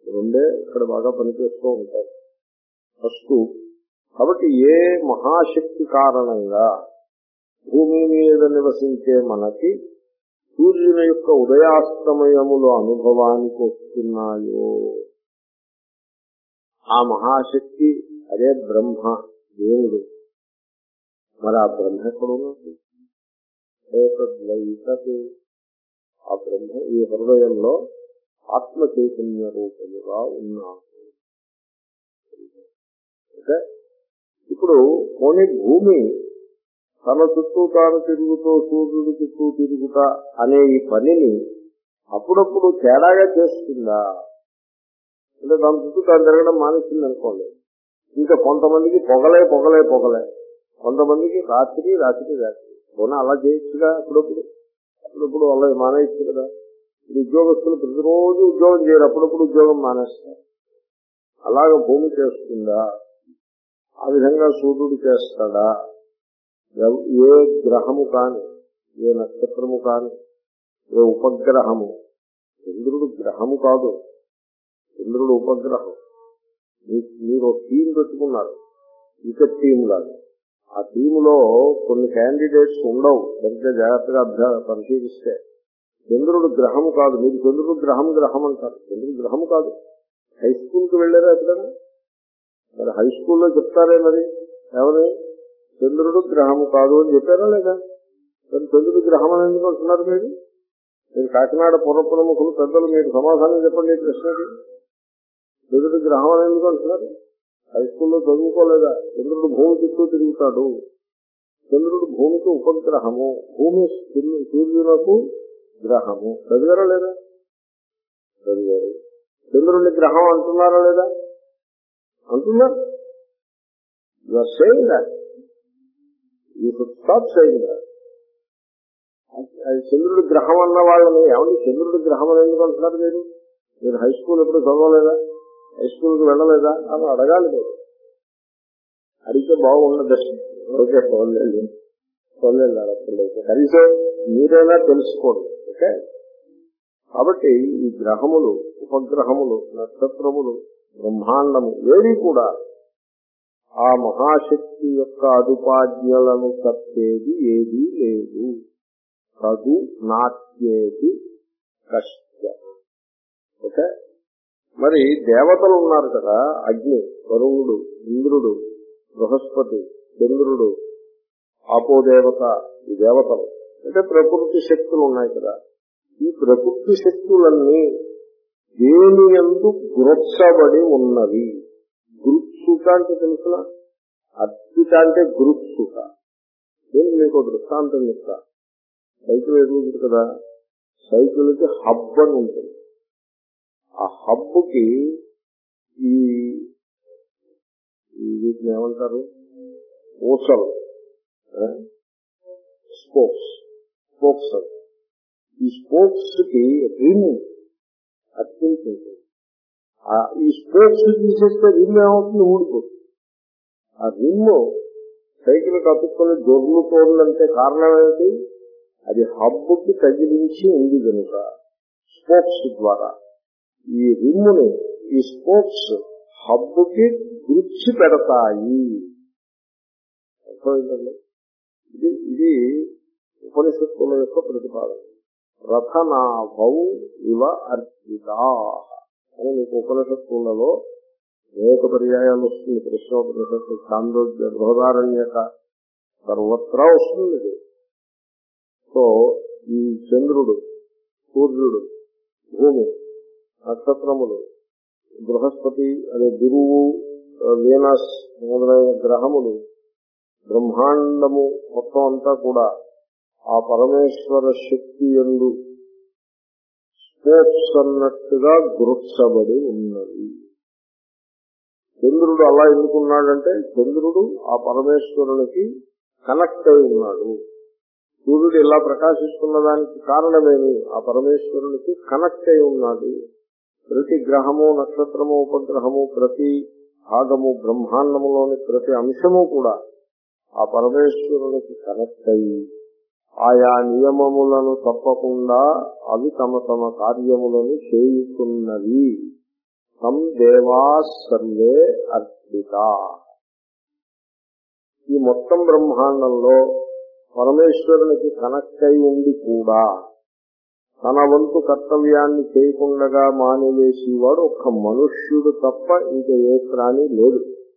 రెండే ఇక్కడ బాగా పనిచేస్తూ ఉంటాయి. ఫస్ట్, కాబట్టి ఏ మహాశక్తి కారణంగా భూమి మీద నివసించే మనకి సూర్యుని యొక్క ఉదయాస్తమయములు అనుభవానికి వస్తున్నాయో ఆ మహాశక్తి అదే బ్రహ్మ, దేవుడు. మరి ఆ బ్రహ్మ ఎక్కడున్నది? ఏకద్వైతతే. ఆ బ్రహ్మ ఈ హృదయంలో ఆత్మ చైతన్య రూపముగా ఉన్నాడు. అంటే ఇప్పుడు పోనీ భూమి తన చుట్టూ తాను తిరుగుతూ సూర్యుడి చుట్టూ తిరుగుతా అనే ఈ పనిని అప్పుడప్పుడు తేడాగా చేస్తుందా? అంటే దాని చుట్టూ తాను తిరగడం మానేస్తుంది అనుకోండి, ఇంకా కొంతమందికి పొగలే పొగలే పొగలే కొంతమందికి రాత్రి రాత్రి రాత్రి పోనీ అలా చేయొచ్చుగా. అప్పుడప్పుడు అప్పుడప్పుడు అలా మానేయచ్చు కదా. ఉద్యోగస్తులు ప్రతిరోజు ఉద్యోగం చేయరు, అప్పుడప్పుడు ఉద్యోగం మానేస్తారు. అలాగ భూమి చేస్తుందా? ఆ విధంగా సూర్యుడు చేస్తాడా? ఏ గ్రహము కాని, ఏ నక్షత్రము కాని, ఏ ఉపగ్రహము, చంద్రుడు గ్రహము కాదు, చంద్రుడు ఉపగ్రహం. మీరు టీం పెట్టుకున్నారు, క్రికెట్ టీం లాగా. ఆ టీంలో కొన్ని క్యాండిడేట్స్ ఉండవు, సరిగ్గా జాగ్రత్తగా అభ్యా పరిశీలిస్తే. చంద్రుడు గ్రహము కాదు. మీరు చంద్రుడు గ్రహం గ్రహం అంటారు, చంద్రుడు గ్రహము కాదు. హై స్కూల్కి వెళ్ళారా ఎప్పుడైనా? మరి హై స్కూల్లో చెప్తారే మరి ఎవరి చంద్రుడు గ్రహము కాదు అని చెప్పారా లేదా? మరి చంద్రుడు గ్రహం అని ఎందుకు అంటున్నారు? మీరు మీరు కాకినాడ పురప్రముఖులు పెద్దలు, మీరు సమాధానం చెప్పండి ఈ ప్రశ్నకి. చంద్రుడు గ్రహం అని ఎందుకు అంటున్నారు? హై స్కూల్లో చదువుకోలేదా? చంద్రుడు భూమి చుట్టూ తిరుగుతాడు. చంద్రుడు భూమికి ఉపగ్రహము, భూమి సూర్యులకు గ్రహము. చదివారా లేదా? చదివారు. చంద్రుడిని గ్రహం అంటున్నారా లేదా? అంటున్నారు. You are saying that. You should stop saying that. చంద్రుడి గ్రహం అన్న వాళ్ళని ఏమంటే చంద్రుడి గ్రహం అని ఎందుకు అంటున్నారు? మీరు మీరు హై స్కూల్ ఎప్పుడు చదవలేదా? హై స్కూల్కి వెళ్ళలేదా అని అడగాలి. మీరు అడిగితే బాగుండదు. ఓకే, పోలేదు పోలేదు అడగలేదు, కనీసం మీరైనా తెలుసుకోండి. ఓకే, కాబట్టి ఈ గ్రహములు, ఉపగ్రహములు, నక్షత్రములు, బ్రహ్మాండము ఏవి కూడా ఆ మహాశక్తి యొక్క అదుపాజ్ఞలను తప్పేది ఏదీ లేదు. తదు నాట్యేది కష్ట. ఓకే, మరి దేవతలు ఉన్నారు కదా, అగ్ని, వరుణుడు, ఇంద్రుడు, బృహస్పతి, చంద్రుడు, ఆపోదేవత, ఈ దేవతలు అంటే ప్రకృతి శక్తులు ఉన్నాయి కదా. ఈ ప్రకృతి శక్తులన్నీ దేని యందు గురొచ్చబడి ఉన్నవి. గురుత్సుక అంటే తెలుసునా? అద్భుత అంటే గురుత్సుక. నేను మీకు దృష్టాంతం చెప్తా. సైకిల్ ఎదుగుతుంది కదా, సైకిల్కి హబ్ అని ఉంటుంది. ఆ హబ్కి ఈ వీటిని ఏమంటారు, ఊసలు, స్పోక్స్ స్పోక్స్ ఈ స్పోక్స్ కి రిమ్ అత్యంత. ఈ స్పోక్స్ తీసేస్తే రిమ్ ఏమవుతుంది? ఊడిపోతుంది. ఆ రిమ్ సైకిల్ కట్టుకుని దొర్లుతోందంటే కారణం ఏంటి? అది హబ్బుకి తగిలించి ఉంది కనుక స్పోక్స్ ద్వారా ఈ రిమ్ముని, ఈ స్పోక్స్ హబ్బుకి గుర్చి పెడతాయి. అర్థమైందండి? ఇది ఇది ఉపనిషత్తుల యొక్క ప్రతిపాదన. రథనాభౌ ఇవ అర్పితా అని మీకు ఉపనిషత్తులలో అనేక పర్యాయాలు వస్తుంది. కృష్ణోపనిషత్తు, చాంద్రోగ్య, బృహదారణ్యక, సర్వత్రా వస్తుంది ఇది. సో ఈ చంద్రుడు, సూర్యుడు, భూమి, నక్షత్రములు, బృహస్పతి అనే గురువు, వీనస్ మొదలైన గ్రహములు, బ్రహ్మాండము మొత్తం అంతా కూడా ఆ పరమేశ్వర శక్తి యందు స్పోక్స్ అన్నట్టుగా గుర్చబడి ఉన్నది. చంద్రుడు అలా ఎందుకున్నాడంటే చంద్రుడు ఆ పరమేశ్వరునికి కనెక్ట్ అయి ఉన్నాడు. సూర్యుడు ఇలా ప్రకాశిస్తున్న దానికి కారణమేమి? ఆ పరమేశ్వరునికి కనెక్ట్ అయి ఉన్నాడు. ప్రతి గ్రహము, నక్షత్రము, ఉపగ్రహము, ప్రతి భాగము, బ్రహ్మాండములోని ప్రతి అంశము కూడా ఆ పరమేశ్వరునికి కనెక్ట్ అయి ఆయా నియమములను తప్పకుండా అవి తమ తమ కార్యములను చేయుతున్నవి. తం దేవా సర్వే అర్పితా. ఈ మొత్తం బ్రహ్మాండంలో పరమేశ్వరునికి కనెక్ట్ అయి ఉండి కూడా తన వంతు కర్తవ్యాన్ని చేయకుండా మానివేసేవాడు ఒక్క మనుష్యుడు తప్ప ఇంకా ఏ ప్రాణి లేదు.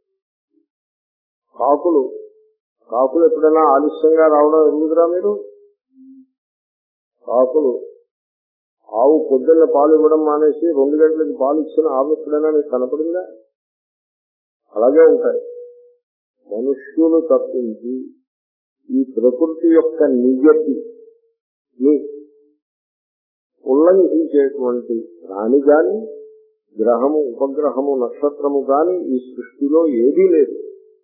కాకులు కాకులు ఎప్పుడైనా ఆలస్యంగా రావడం ఎరుగుదురా మీరు? కాకులు ఆవు పొద్దున్న పాలు ఇవ్వడం మానేసి రెండు గంటలకి పాలు ఇచ్చిన ఆవు ఎప్పుడైనా మీకు కనపడిందా? అలాగే ఉంటాయి. మనుష్యులు తప్పించి ఈ ప్రకృతి యొక్క నిజతి ఉల్లంఘించేటువంటి ప్రాణి గాని, గ్రహము, ఉపగ్రహము, నక్షత్రము గాని ఈ సృష్టిలో ఏదీ లేదు.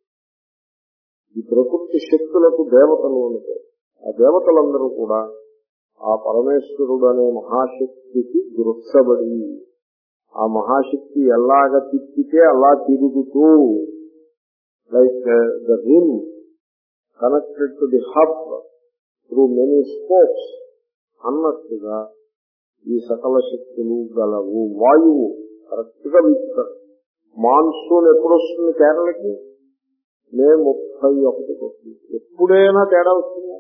ఈ ప్రకృతి శక్తులకు దేవతలు ఉంటాయి. ఆ దేవతలందరూ కూడా ఆ పరమేశ్వరుడు అనే మహాశక్తికి గుర్చబడి ఆ మహాశక్తి ఎలాగ తిప్పితే అలా తిరుగుతూ, like the rim connected to the hub through many spokes అన్నట్టుగా ఈ సకల శక్తులు గలవు. వాయువు కరెక్ట్ గా వీస్తారు. మాన్సూన్ ఎప్పుడు వస్తుంది కేరళకి? మే ముప్పై ఒకటికి వస్తుంది. ఎప్పుడైనా తేడా వస్తుందా?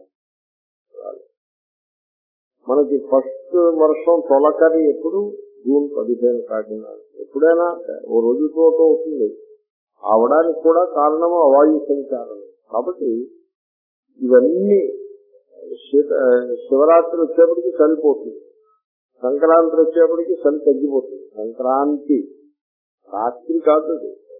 మనకి ఫస్ట్ వర్షం తొలకరి ఎప్పుడు? జూన్ పదిహేను కాకినాడ. ఎప్పుడైనా ఓ రోజుతో అవుతుంది. అవడానికి కూడా కారణము అవాయు సంచారం. కాబట్టి ఇవన్నీ శివరాత్రి వచ్చేప్పటికి చనిపోతుంది, సంక్రాంతి వచ్చేప్పటికి చలి తగ్గిపోతుంది. సంక్రాంతి రాత్రి కాదు,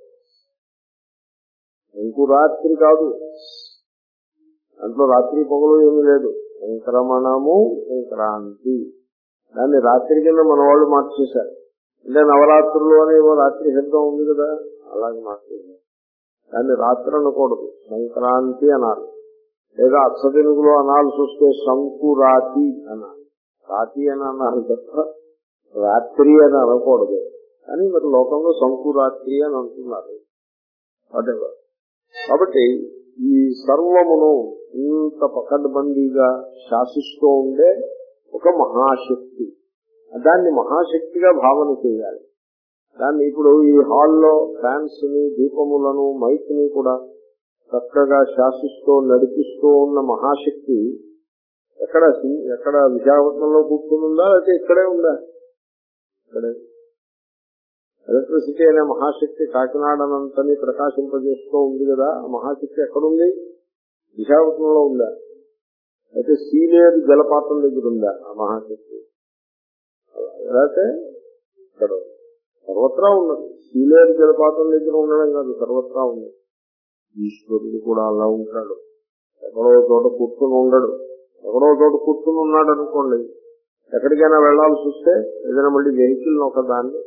సంకురాత్రి కాదు, దాంట్లో రాత్రి పొగలు ఏమీ లేదు. సంక్రమణము సంక్రాంతి, దాన్ని రాత్రి కింద మన వాళ్ళు మార్చేశారు. అంటే నవరాత్రులు అనేవో రాత్రి శబ్దం ఉంది కదా, అలాగే మార్చేశారు. దాన్ని రాత్రి అనకూడదు, సంక్రాంతి అనాలి. లేదా అచ్చ తెలుగులో అనాల్సి వస్తే సంకురాతి అనాలి. రాతి అని అన్నారు తప్ప రాత్రి అని అనకూడదు. కానీ మరి లోకంలో సంకురాత్రి అని అంటున్నారు. వాటెవర్. కాబట్టి ఈ సర్వమును ఇంత పకడ్బందీగా శాసిస్తూ ఉండే ఒక మహాశక్తి, దాన్ని మహాశక్తిగా భావన చేయాలి. దాన్ని ఇప్పుడు ఈ హాల్లో ఫ్యాన్స్ ని, దీపములను, మైక్ ని కూడా చక్కగా శాసిస్తూ నడిపిస్తూ ఉన్న మహాశక్తి ఎక్కడ ఎక్కడ విశాఖపట్నంలో కూర్చుందా, లేకపోతే ఇక్కడే ఉందా? ఇక్కడే. ఎలక్ట్రిసిటీ అనే మహాశక్తి కాకినాడనంతని ప్రకాశింపజేస్తూ ఉంది కదా, ఆ మహాశక్తి ఎక్కడుంది? విశాఖపట్నంలో ఉందా? అయితే సీలేరు జలపాతం దగ్గర ఉందా ఆ మహాశక్తి? లేకపోతే ఇక్కడ సర్వత్రా ఉన్నది. సీలేరు జలపాతం దగ్గర ఉండడం కాదు, సర్వత్రా ఉంది. ఈశ్వరుడు కూడా అలా ఉంటాడు. ఎక్కడో చోట కూర్చుని ఉండడు. ఎక్కడో చోట కూర్చుని ఉన్నాడు అనుకోండి, ఎక్కడికైనా వెళ్లాల్సి వస్తే ఏదైనా మళ్ళీ వెహికల్ ఒక దాన్ని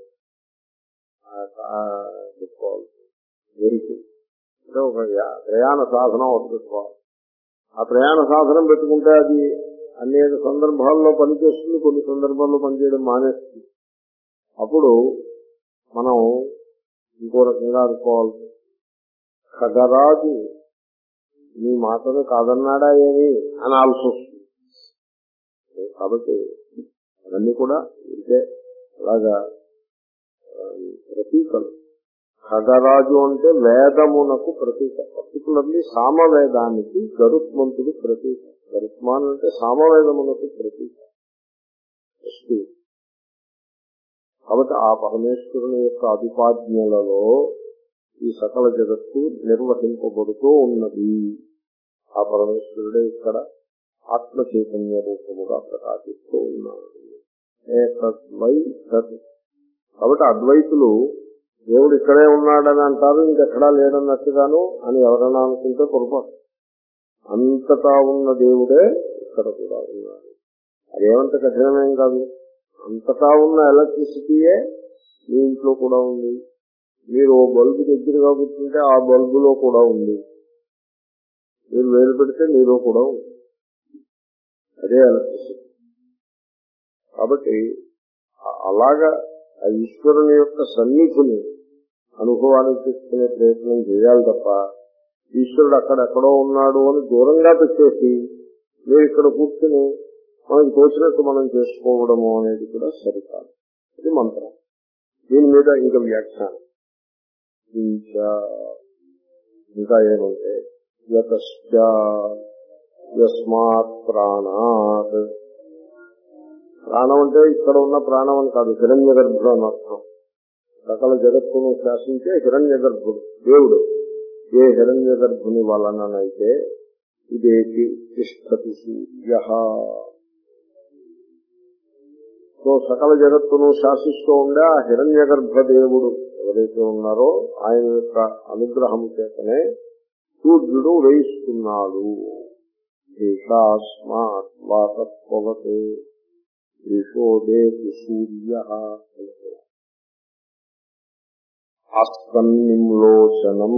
పెట్టుకోవాలి. వెహికల్ అంటే ఒక ప్రయాణ సాధనం ఒకటి పెట్టుకోవాలి. ఆ ప్రయాణ సాధనం పెట్టుకుంటే అది అనేక సందర్భాల్లో పనిచేస్తుంది, కొన్ని సందర్భాల్లో పనిచేయడం మానేస్తుంది. అప్పుడు మనం ఇంకో రకంగా అనుకోవాలి. ఖగరాజు నీ మాటను కాదన్నాడా ఏమి అనాల్సి వస్తుంది. కాబట్టి అవన్నీ కూడా ఇంతే అలాగా ప్రతీకలు. ఖగరాజు అంటే వేదమునకు ప్రతీక, పర్టికులర్లీ సామవేదానికి గరుత్మంతుడు ప్రతీక. గరుత్మాన్ అంటే సామవేదమునకు ప్రతీక. కాబట్టి ఆ పరమేశ్వరుని యొక్క అధిపాజ్ఞలలో ఈ సకల జగత్తు నిర్వహింపబడుతూ ఉన్నది. ఆ పరమేశ్వరుడే ఇక్కడ ఆత్మ చైతన్య రూపముగా ప్రకాశిస్తూ ఉన్నాడు. ఏతద్వై తద్. కాబట్టి అద్వైతులు దేవుడు ఇక్కడే ఉన్నాడని అంటారు, ఇంకెక్కడా లేడన్నట్టుగాను అని ఎవరైనా అనుకుంటే పొరపాటు. అంతటా ఉన్న దేవుడే ఇక్కడ కూడా ఉన్నాడు. అదేమంత కఠినమేం కాదు. అంతటా ఉన్న ఎలక్ట్రిసిటీయే మీ ఇంట్లో కూడా ఉంది. మీరు ఓ బల్బు దగ్గరగా కూర్చుంటే ఆ బల్బులో కూడా ఉంది. మీరు వేలు పెడితే మీలో కూడా ఉంది. అదే ఎలక్ట్రిసిటీ. కాబట్టి అలాగా ఆ ఈశ్వరుని యొక్క సన్నిధిని అనుభవానికి తెచ్చుకునే ప్రయత్నం చేయాలి తప్ప ఈశ్వరుడు అక్కడెక్కడో ఉన్నాడు అని దూరంగా పెట్టేసి మీరు ఇక్కడ కూర్చుని మనకి తోచినట్టు మనం చేసుకోవడము అనేది కూడా సరికాదు. ఇది మంత్రం. దీని మీద ఇంకా వ్యాఖ్యానం. ఇంకా ఇంకా ఏమంటే యతశ్చ యస్మాత్ ప్రాణాత్, ప్రాణం అంటే ఇక్కడ ఉన్న ప్రాణం అని కాదు, హిరణ్య గర్భుడు అని అర్థం. సకల జగత్తును శాసించే హిరణ్య గర్భుడు దేవుడు. ఏ హిరణ్య గర్భుని వలననైతే ఇదేకి తిష్టతి సూర్య, సో సకల జగత్తును శాసిస్తూ ఉండే ఆ హిరణ్య గర్భదేవుడు ఎవరైతే ఉన్నారో ఆయన యొక్క అనుగ్రహం చేతనే సూర్యుడు ఉదయిస్తున్నాడు. దేశాస్మాత్ వాతత్వవతే దేశోదేతి సూర్య. అస్తన్నిమ్లోచనం,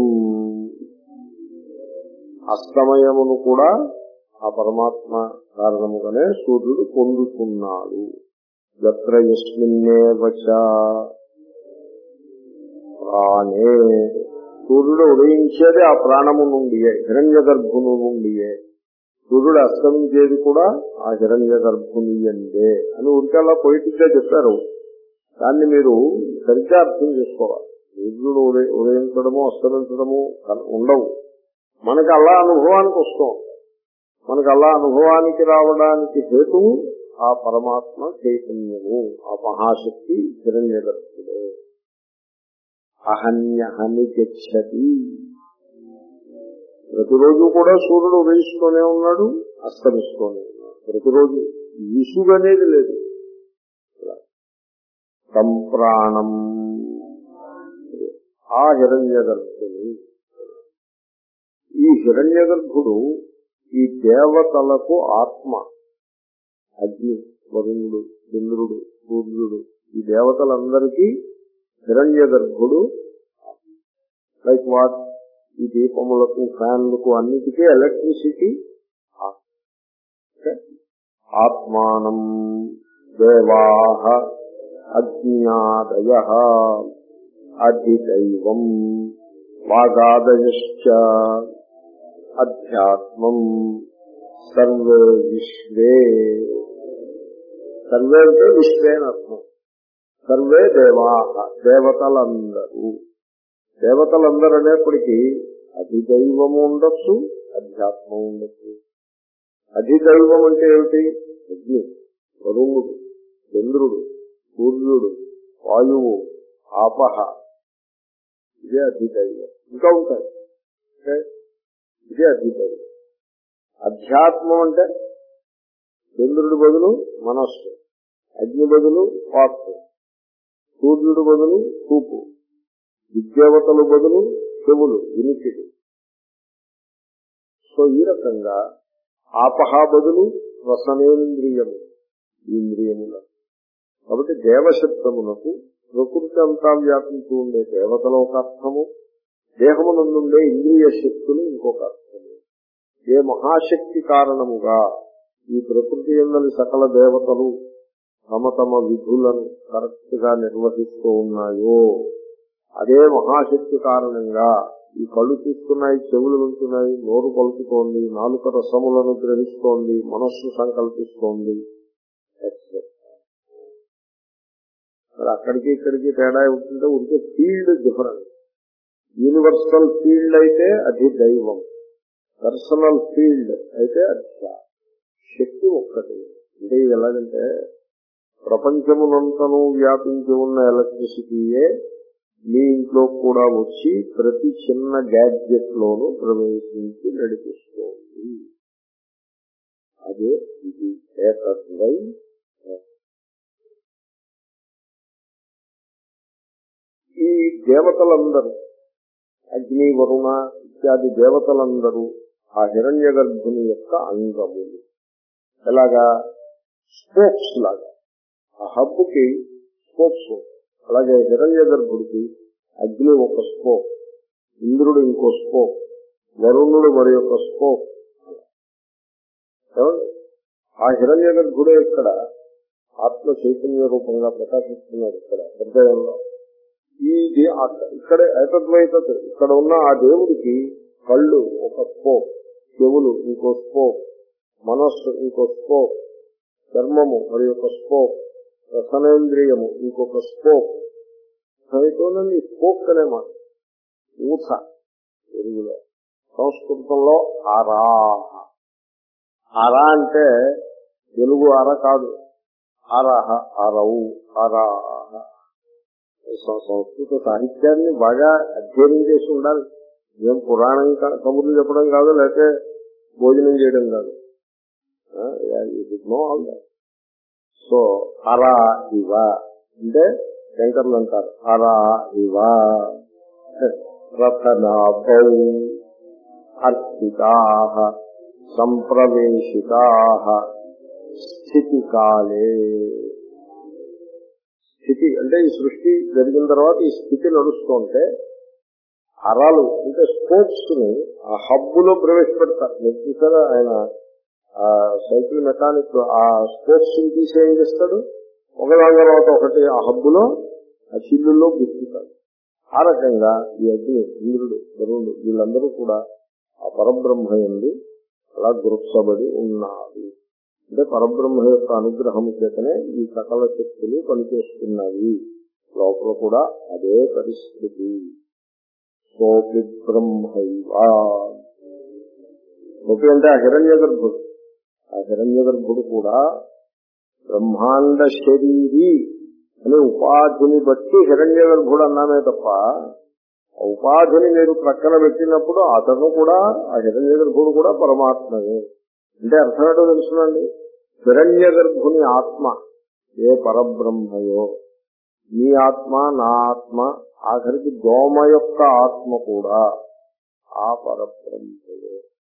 అస్తమయమును కూడా ఆ పరమాత్మ కారణముగానే సూర్యుడు పొందుతున్నాడు. యత్ర యస్మిన్నేవచ ప్రాణే, సూర్యుడు ఉదయించేది ఆ ప్రాణము నుండియే, హిరణ్య గర్భును నుండియే. సూర్యుడు అస్తమించేది కూడా ఆ హిరణ్య గర్భుని అందే అని ఉరికల్లా పొయిటిక్ గా చెప్పారు. దాన్ని మీరు సరిగ్గా అర్థం చేసుకోవాలి. సూర్యుడు ఉదయ ఉదయించడము అస్తమించడము ఉండవు. మనకు అలా అనుభవానికి వస్తాం. మనకు అలా అనుభవానికి రావడానికి హేతువు ఆ పరమాత్మ చైతన్యము, ఆ మహాశక్తి హిరణ్య గర్భుడే. అహన్యహని గచ్చతి, ప్రతిరోజు కూడా సూర్యుడు ఉదయిస్తూనే ఉన్నాడు, అస్తమిస్తూనే ఉన్నాడు. ప్రతిరోజు విసుగు అనేది లేదు. సంప్రాణం, ఆ హిరణ్య గర్భుడు. ఈ హిరణ్య గర్భుడు ఈ దేవతలకు ఆత్మ. అగ్ని, వరుణుడు, చంద్రుడు, సూర్యుడు, ఈ దేవతలందరికీ హిరణ్య గర్భుడు. లైక్ వాట్, ఈ దీపములకు, ఫ్యాన్లకు, అన్నిటికీ ఎలక్ట్రిసిటీ. ఆత్మానం దేవాః అజ్ఞాదయః అధిదైవం వాగాదయశ్చ అధ్యాత్మం సర్వే విశ్వే. సర్వే అంటే విశ్వే అర్థం. సర్వే దేవాః, దేవతలందరూ. దేవతలందరూ అనేప్పటికీ అధిదైవము ఉండొచ్చు, అధ్యాత్మం ఉండొచ్చు. అధిదైవం అంటే ఏమిటి? అగ్ని, వరుణుడు, చంద్రుడు, సూర్యుడు, వాయువు, ఆపహ, ఇదే అధిదైవం. ఇంకా ఉంటాయి, ఇదే అధిదైవం. అధ్యాత్మం అంటే చంద్రుడి బదులు మనస్సు, అగ్ని బదులు వాక్కు, సూర్యుడు బదులు చూపు, విద్యావతలు బదులు చెవులు, వినికిడి. సో ఈ రకంగా ఆపహ బదులు రసనేంద్రియము, ఇంద్రియముల. కాబట్టి దేవశబ్దమునకు ప్రకృతి అంతా వ్యాపించి ఉండే దేవతలో ఒక అర్థము, దేహమునందుండే ఇంద్రియ శక్తులు ఇంకొక అర్థము. ఏ మహాశక్తి కారణముగా ఈ ప్రకృతి యందలి సకల దేవతలు తమ తమ విధులను కరెక్ట్ గా నిర్వహిస్తూ ఉన్నాయో, అదే మహాశక్తి కారణంగా ఈ కళ్ళు చూస్తున్నాయి, చెవులు వింటున్నాయి, నోరు పలుకుతోంది, నాలుక రసములను గ్రహిస్తోంది, మనస్సు సంకల్పిస్తోంది. మరి అక్కడికి ఇక్కడికి తేడా ఉంటుంటే ఉంటే ఫీల్డ్ డిఫరెంట్. యూనివర్సల్ ఫీల్డ్ అయితే అది దైవం, పర్సనల్ ఫీల్డ్ అయితే అధ్యా. శక్తి ఒక్కటి. అంటే ఇది ఎలాగంటే ప్రపంచమునంతను వ్యాపించి ఉన్న ఎలక్ట్రిసిటీయే మీ ఇంట్లో కూడా వచ్చి ప్రతి చిన్న గ్యాడ్జెట్ లోనూ ప్రవేశించి నడిపిస్తోంది. అదే ఇది ఏకద్వై. ఈ దేవతలందరూ, అగ్ని, వరుణ ఇత్యాది దేవతలందరూ ఆ హిరణ్య గర్భుని యొక్క అంగములు. ఎలాగా? స్పోక్స్ లాగా. ఆ హబ్బుకి స్పోక్స్. అలాగే హిరణ్య గర్భుడికి అగ్ని ఒక స్పోక్, ఇంద్రుడు ఇంకో స్పోక్, వరుణుడు మరి యొక్క స్పోక్. ఆ హిరణ్య గర్భుడే ఇక్కడ ఆత్మ చైతన్య రూపంగా ప్రకాశిస్తున్నాడు. ఇక్కడ హృదయంలో ఈ ఇక్కడ ఏతద్వైత ఇక్కడ ఉన్న ఆ దేవుడికి కళ్ళు ఒక స్పోక్, చెవులు ఇంకో స్పోక్, మనస్సు ఇంకో స్పోక్, చర్మము మరి ఒక స్పోక్, రసనేంద్రియము ఇంకొక స్పోక్, సమీపంలోని స్పోక్ అనే మాట ఊస తెలుగులో. సంస్కృతంలో అరాహ. అర అంటే తెలుగు అర కాదు, అరహ, అరవు, అరాహ. సంస్కృత సాహిత్యాన్ని బాగా అధ్యయనం చేసి ఉండాలి. ఏం పురాణం కబుర్లు చెప్పడం కాదు, లేకపోతే భోజనం చేయడం కాదు. సో అరా ఇవ అంటే శంకర్లు అంటారు అరా ఇవ రథనాభౌ అర్పితా సంప్రవేశితా స్థితి కాలే. స్థితి అంటే ఈ సృష్టి జరిగిన తర్వాత ఈ స్థితి నడుస్తుంటే అరాలు అంటే స్పోర్ట్స్ ని ఆ హబ్బులో ప్రవేశపెడతారు. మీరు చూసారా, ఆయన ఆ సైకిల్ మెకానిక్ ఆ స్పోర్ట్స్ ని తీసి ఏం చేస్తాడు, ఒకదాని తర్వాత ఒకటి ఆ హబ్బులో ఆ చిల్లుల్లో గుర్తుతాడు. ఆ రకంగా ఈ అగ్ని, ఇంద్రుడు, వరుణుడు వీళ్ళందరూ కూడా ఆ పరబ్రహ్మ యందు అలా గుర్చబడి ఉన్నారు. అంటే పరబ్రహ్మ యొక్క అనుగ్రహము చేతనే ఈ సకల శక్తులు పనిచేస్తున్నవి. లోపల కూడా అదే పరిస్థితి. సోపి బ్రహ్మైవా. సోపి అంటే ఆ హిరణ్య గర్భుడు. ఆ హిరణ్య గర్భుడు కూడా బ్రహ్మాండ శరీరి అనే ఉపాధిని బట్టి హిరణ్య గర్భుడు అన్నామే తప్ప, ఆ ఉపాధిని మీరు ప్రక్కన పెట్టినప్పుడు అతను కూడా, ఆ హిరణ్య గర్భుడు కూడా పరమాత్మనే. అంటే అర్థం ఏంటో తెలుసునండి. హిరణ్య గర్భుని ఆత్మ ఏ పరబ్రహ్మయో, మీ ఆత్మ, నా ఆత్మ, ఆఖరికి దోమ యొక్క ఆత్మ కూడా ఆ పరబ్రహ్మయే.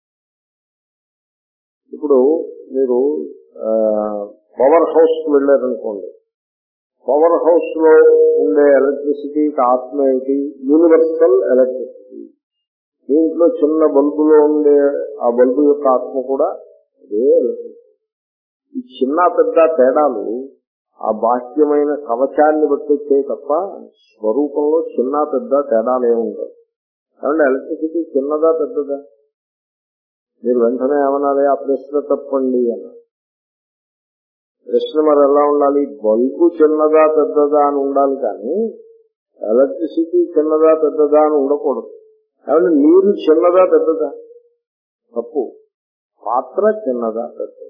ఇప్పుడు మీరు పవర్ హౌస్ కు వెళ్ళారనుకోండి, పవర్ హౌస్ లో ఉండే ఎలక్ట్రిసిటీకి ఆత్మ ఏంటి? Universal electricity. దీంట్లో చిన్న బల్బులో ఉండే ఆ బల్బు యొక్క ఆత్మ కూడా అదే ఎలక్ట్రిసిటీ. ఈ చిన్న పెద్ద తేడాలు ఆ బాహ్యమైన కవచాన్ని బట్టి వచ్చాయి తప్ప స్వరూపంలో చిన్న పెద్ద తేడాలు ఏముండవు. కాబట్టి ఎలక్ట్రిసిటీ చిన్నదా పెద్దదా? మీరు వెంటనే ఏమనాలి, ఆ ప్రశ్న తప్పండి అన్నారు. ప్రశ్న మరి ఎలా ఉండాలి? బల్బు చిన్నదా పెద్దదా అని ఉండాలి, కానీ ఎలక్ట్రిసిటీ చిన్నదా పెద్దదా అని ఉండకూడదు. కాబట్టి నీరు చిన్నదా పెద్దదా? తప్పు. పాత్ర చిన్నదా పెద్దదా?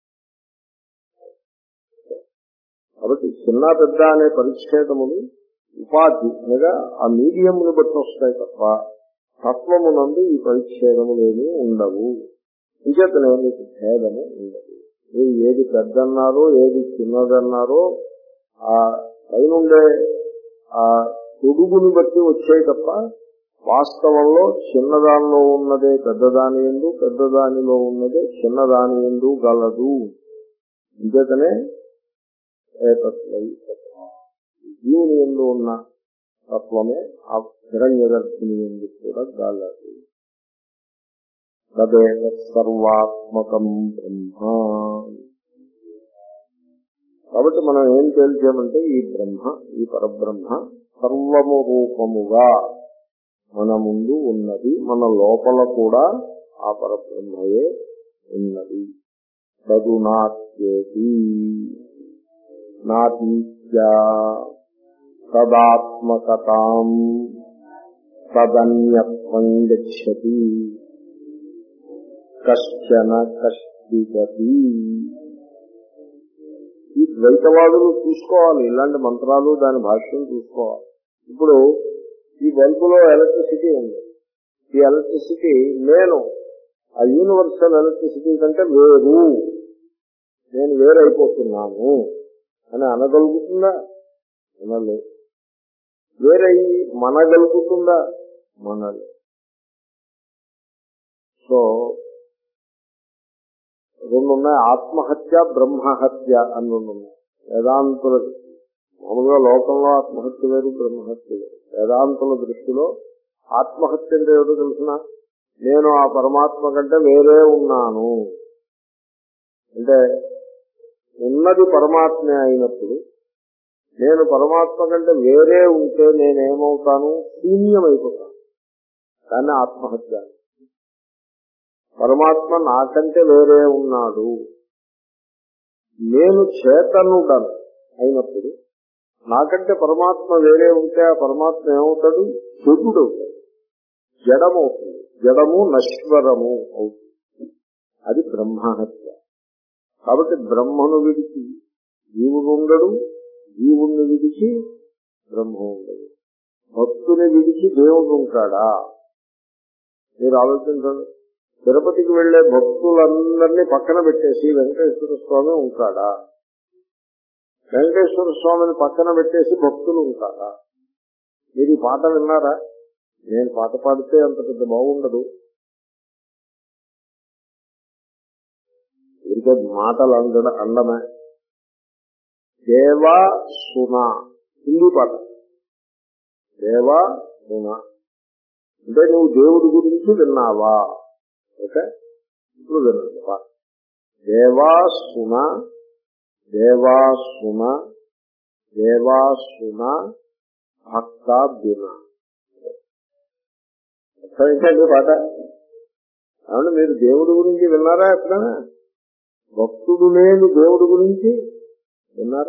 కాబట్టి చిన్న పెద్ద అనే పరిచ్ఛేదములు ఉపాధి అనగా ఆ మీడియంను బట్టి వస్తాయి తప్ప తత్వమునందు ఈ పరిచ్ఛేదములేమీ ఉండవు. ఇంకేతనే మీకు భేదము ఉండదు. మీరు ఏది పెద్దన్నారో ఏది చిన్నదన్నారో ఆ పైనుండే ఆ తొడుగుని బట్టి వచ్చాయి తప్ప వాస్తవంలో చిన్నదానిలో ఉన్నదే పెద్దదాని యందు, పెద్దదానిలో ఉన్నదే చిన్నదాని యందు గలదు. ఇంకేతనే జీవుని యందు ఉన్న తత్వమే ఆ హిరణ్య గర్భుని యందు కూడా గలదు. తదేవ సర్వాత్మకం బ్రహ్మ. కాబట్టి మనం ఏం తేల్చామంటే ఈ బ్రహ్మ, ఈ పరబ్రహ్మ సర్వము రూపముగా మన ముందు ఉన్నది, మన లోపల కూడా ఆ పరబ్రహ్మయే ఉన్నది. తదునాత్యేతి నాతీత్యా తదాత్మకతాం తదన్యత్వం గచ్చతి కశ్చన కష్టిగతి. ఈ ద్వైతవాదులు చూసుకోవాలి, ఇలాంటి మంత్రాలు దాని భాష్యం చూసుకోవాలి. ఇప్పుడు ఈ బల్బులో ఎలక్ట్రిసిటీ ఉంది. ఈ ఎలక్ట్రిసిటీ నేను ఆ యూనివర్సల్ ఎలక్ట్రిసిటీ కంటే వేరు, నేను వేరైపోతున్నాను అని అనగలుగుతుందా? అనలే. వేరయ్యి మనగలుగుతుందా? మనలే. సో రెండు ఉన్నాయి, ఆత్మహత్య, బ్రహ్మహత్య అని రెండు ఉన్నాయి. వేదాంతుల మామూలుగా లోకంలో ఆత్మహత్య వేరు, బ్రహ్మహత్య వేరు. వేదాంతుల దృష్టిలో ఆత్మహత్య అంటే ఏమిటో తెలిసిన, నేను ఆ పరమాత్మ కంటే వేరే ఉన్నాను అంటే, ఉన్నది పరమాత్మే అయినప్పుడు నేను పరమాత్మ కంటే వేరే ఉంటే నేనేమవుతాను? శూన్యమైపోతాను. కానీ ఆత్మహత్య. పరమాత్మ నాకంటే వేరే ఉన్నాడు, నేను చేతనుడను అయినప్పుడు నాకంటే పరమాత్మ వేరే ఉంటే ఆ పరమాత్మ ఏమవుతాడు? జడుడు అవుతాడు, జడమవుతుంది. జడము నశ్వరము అవుతుంది. అది బ్రహ్మహత్య. కాబట్టి బ్రహ్మను విడిచి జీవుడు ఉండడు, జీవుణ్ణి విడిచి బ్రహ్మ ఉండదు. భక్తుని విడిచి దేవుడు ఉంటాడా? మీరు ఆలోచించండి. తిరుపతికి వెళ్లే భక్తులందరినీ పక్కన పెట్టేసి వెంకటేశ్వర స్వామి ఉంటాడా? వెంకటేశ్వర స్వామిని పక్కన పెట్టేసి భక్తులు ఉంటారా? మీరు ఈ పాట విన్నారా? నేను పాట పాడితే అంత పెద్ద బాగుండదు. ఇంకే మాటలు అండ అండమే. దేవా సునా హిందీ పాట. దేవా సునా అంటే నువ్వు దేవుడి గురించి విన్నావా? ఓకే, ఇప్పుడు వినండి పాట. దేవా సునా దేవా సునా దేవా సునా భక్త బినా. అర్థమైందండి పాట? అవును, మీరు దేవుడి గురించి విన్నారా? ఎప్పుడైనా భక్తుడు లేని దేవుడి గురించి విన్నారా?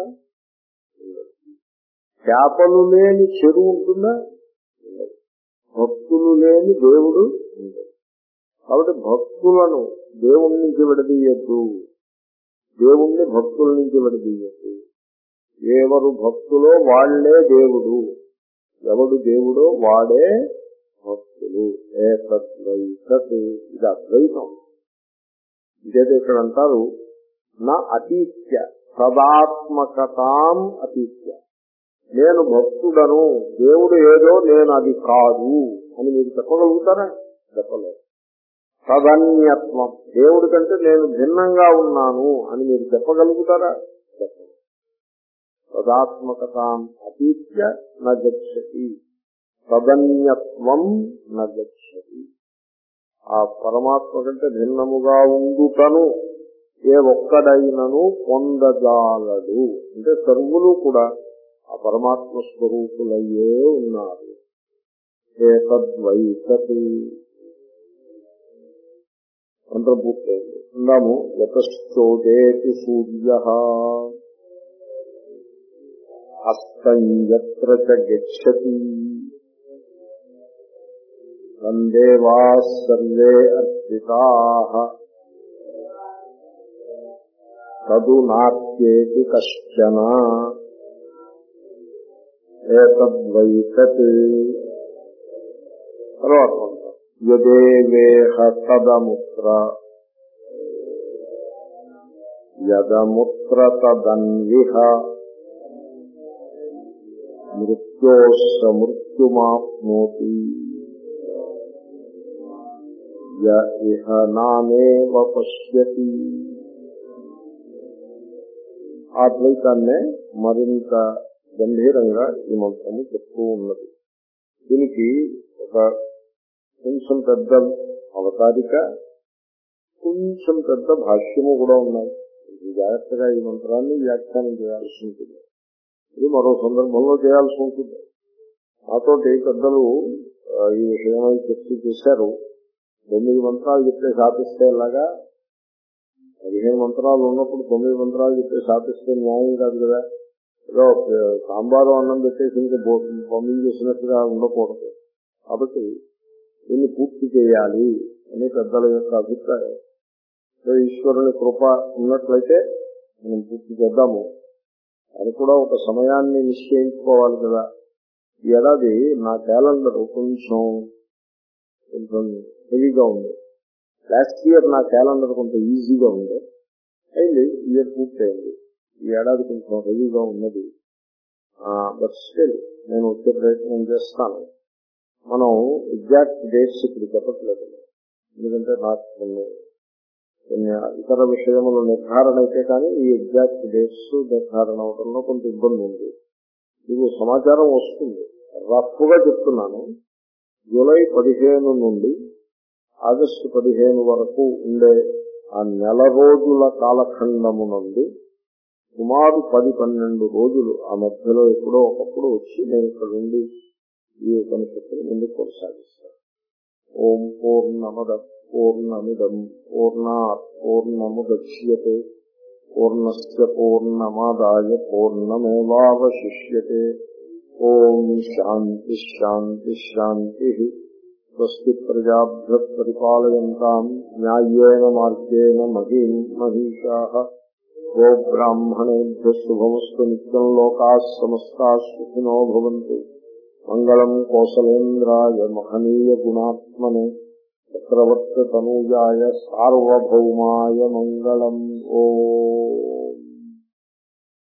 చేపలు లేని చెరువు ఉంటుందా? భక్తులు లేని దేవుడు ఉండదు. కాబట్టి భక్తులను దేవుడి నుంచి విడదీయద్దు, దేవుణ్ణి భక్తుల నుంచి విడదీయద్దు. ఎవరు భక్తులో వాళ్లే దేవుడు, ఎవడు దేవుడో వాడే భక్తులు. ఏతద్వైతత్, ఇది అద్వైతం. ఇదైతే ఇక్కడ అంటారు నా అతీత్య సదాత్మకతాం అతీత్య. నేను భక్తుడను, దేవుడు ఏదో నేను అది కాదు అని మీరు చెప్పగలుగుతారా? చెప్పలేదు. తదన్యత్వం, దేవుడి కంటే నేను భిన్నంగా ఉన్నాను అని మీరు చెప్పగలుగుతారా? చెప్పలేదు. తదాత్మకతాం అతీత్య నగచ్చతి, తదన్యత్వం నగచ్చతి. ఆ పరమాత్మ కంటే భిన్నముగా ఉండుటను ఏ ఒక్కడైనను పొందజాలడు. అంటే సర్వులు కూడా ఆ పరమాత్మ స్వరూపులయ్యే ఉన్నారు. ఏతద్వైతతి మంత్రం పూర్తయింది. అందాము. యతశ్చోదేతి సూర్య అస్తంయత్ర చ గచ్చతి తందేవా సర్వే అర్పితాః తదు నాత్యేతి కశ్చన ఏతద్వైతత్. తర్వాత యదేవేహ తదముత్ర యదముత్ర తదన్విహ మృత్యోస్స మృత్యుమాప్నోతి య ఇహ నానేవ పశ్యతి. ఆ ద్వైతాన్నే మరింత గంభీరంగా ఈ మంత్రము చెప్తూ ఉన్నది. దీనికి ఒక కొంచెం పెద్ద అవతారిక, కొంచెం పెద్ద భాష్యము కూడా ఉన్నాయి. జాగ్రత్తగా ఈ మంత్రాన్ని వ్యాఖ్యానం చేయాల్సి ఉంటుంది. ఇది మరో సందర్భంలో చేయాల్సి ఉంటుంది. నాతోటి పెద్దలు ఈ విషయమై చర్చ చేశారు. తొమ్మిది మంత్రాలు చెప్తే సాధిస్తే ఎలాగా? పదిహేను మంత్రాలు ఉన్నప్పుడు తొమ్మిది మంత్రాలు చెప్తే సాధిస్తే న్యాయం కాదు కదా. ఏదో సాంబారు అన్నం పెట్టేసి ఇంకా పంపించేసినట్టుగా ఉండకూడదు. కాబట్టి దీన్ని పూర్తి చేయాలి అని పెద్దల యొక్క అభిప్రాయం. ఈశ్వరుని కృప ఉన్నట్లయితే మనం పూర్తి చేద్దాము. అది కూడా ఒక సమయాన్ని నిశ్చయించుకోవాలి కదా. ఈ ఏడాది నా క్యాలెండర్ కొంచెం కొంచెం హెవీగా ఉంది. లాస్ట్ ఇయర్ నా క్యాలెండర్ కొంచెం ఈజీగా ఉంది. అయింది, ఇయర్ పూర్తి అయింది. ఈ ఏడాది కొంచెం హెవీగా ఉన్నది. బట్ స్టిల్ నేను వచ్చే ప్రయత్నం చేస్తాను. మనం ఎగ్జాక్ట్ డేట్స్ ఇప్పుడు చెప్పట్లేదు, ఎందుకంటే నాకు కొన్ని కొన్ని ఇతర విషయములు నిర్ధారణ అయితే కానీ ఈ ఎగ్జాక్ట్ డేట్స్ నిర్ధారణ అవడంలో కొంత ఇబ్బంది ఉంది. ఇది సమాచారం వస్తుంది, రఫ్గా చెప్తున్నాను. జూలై పదిహేను నుండి ఆగస్టు పదిహేను వరకు ఉండే ఆ నెల రోజుల కాలఖండము నుండి సుమారు పది పన్నెండు రోజులు ఆ మధ్యలో ఎప్పుడో ఒకప్పుడు వచ్చి నేను ఇక్కడ నుండి ఈ ఉపనిషత్తులు ముందుకు కొనసాగిస్తాను. ఓం పూర్ణమద పూర్ణమిదం పూర్ణాత్ పూర్ణముదచ్యతే పూర్ణస్య పూర్ణమాదాయ పూర్ణమేవావశిష్యతే. ఓం శాంతి శాంతి శాంతి. స్వస్తి ప్రజాభ్యః పరిపాలయంతాం న్యాయేన మార్గేణ మహీం మహిషాః. గోబ్రాహ్మణేభ్యः శుభమస్తు నిత్యం. లోకాః సమస్తాః సుఖినో భవంతు. మంగళం కోసలేంద్రాయ మహనీయ గుణాత్మనే చక్రవర్తి తనూజాయ సార్వభౌమాయ మంగళం. ఓం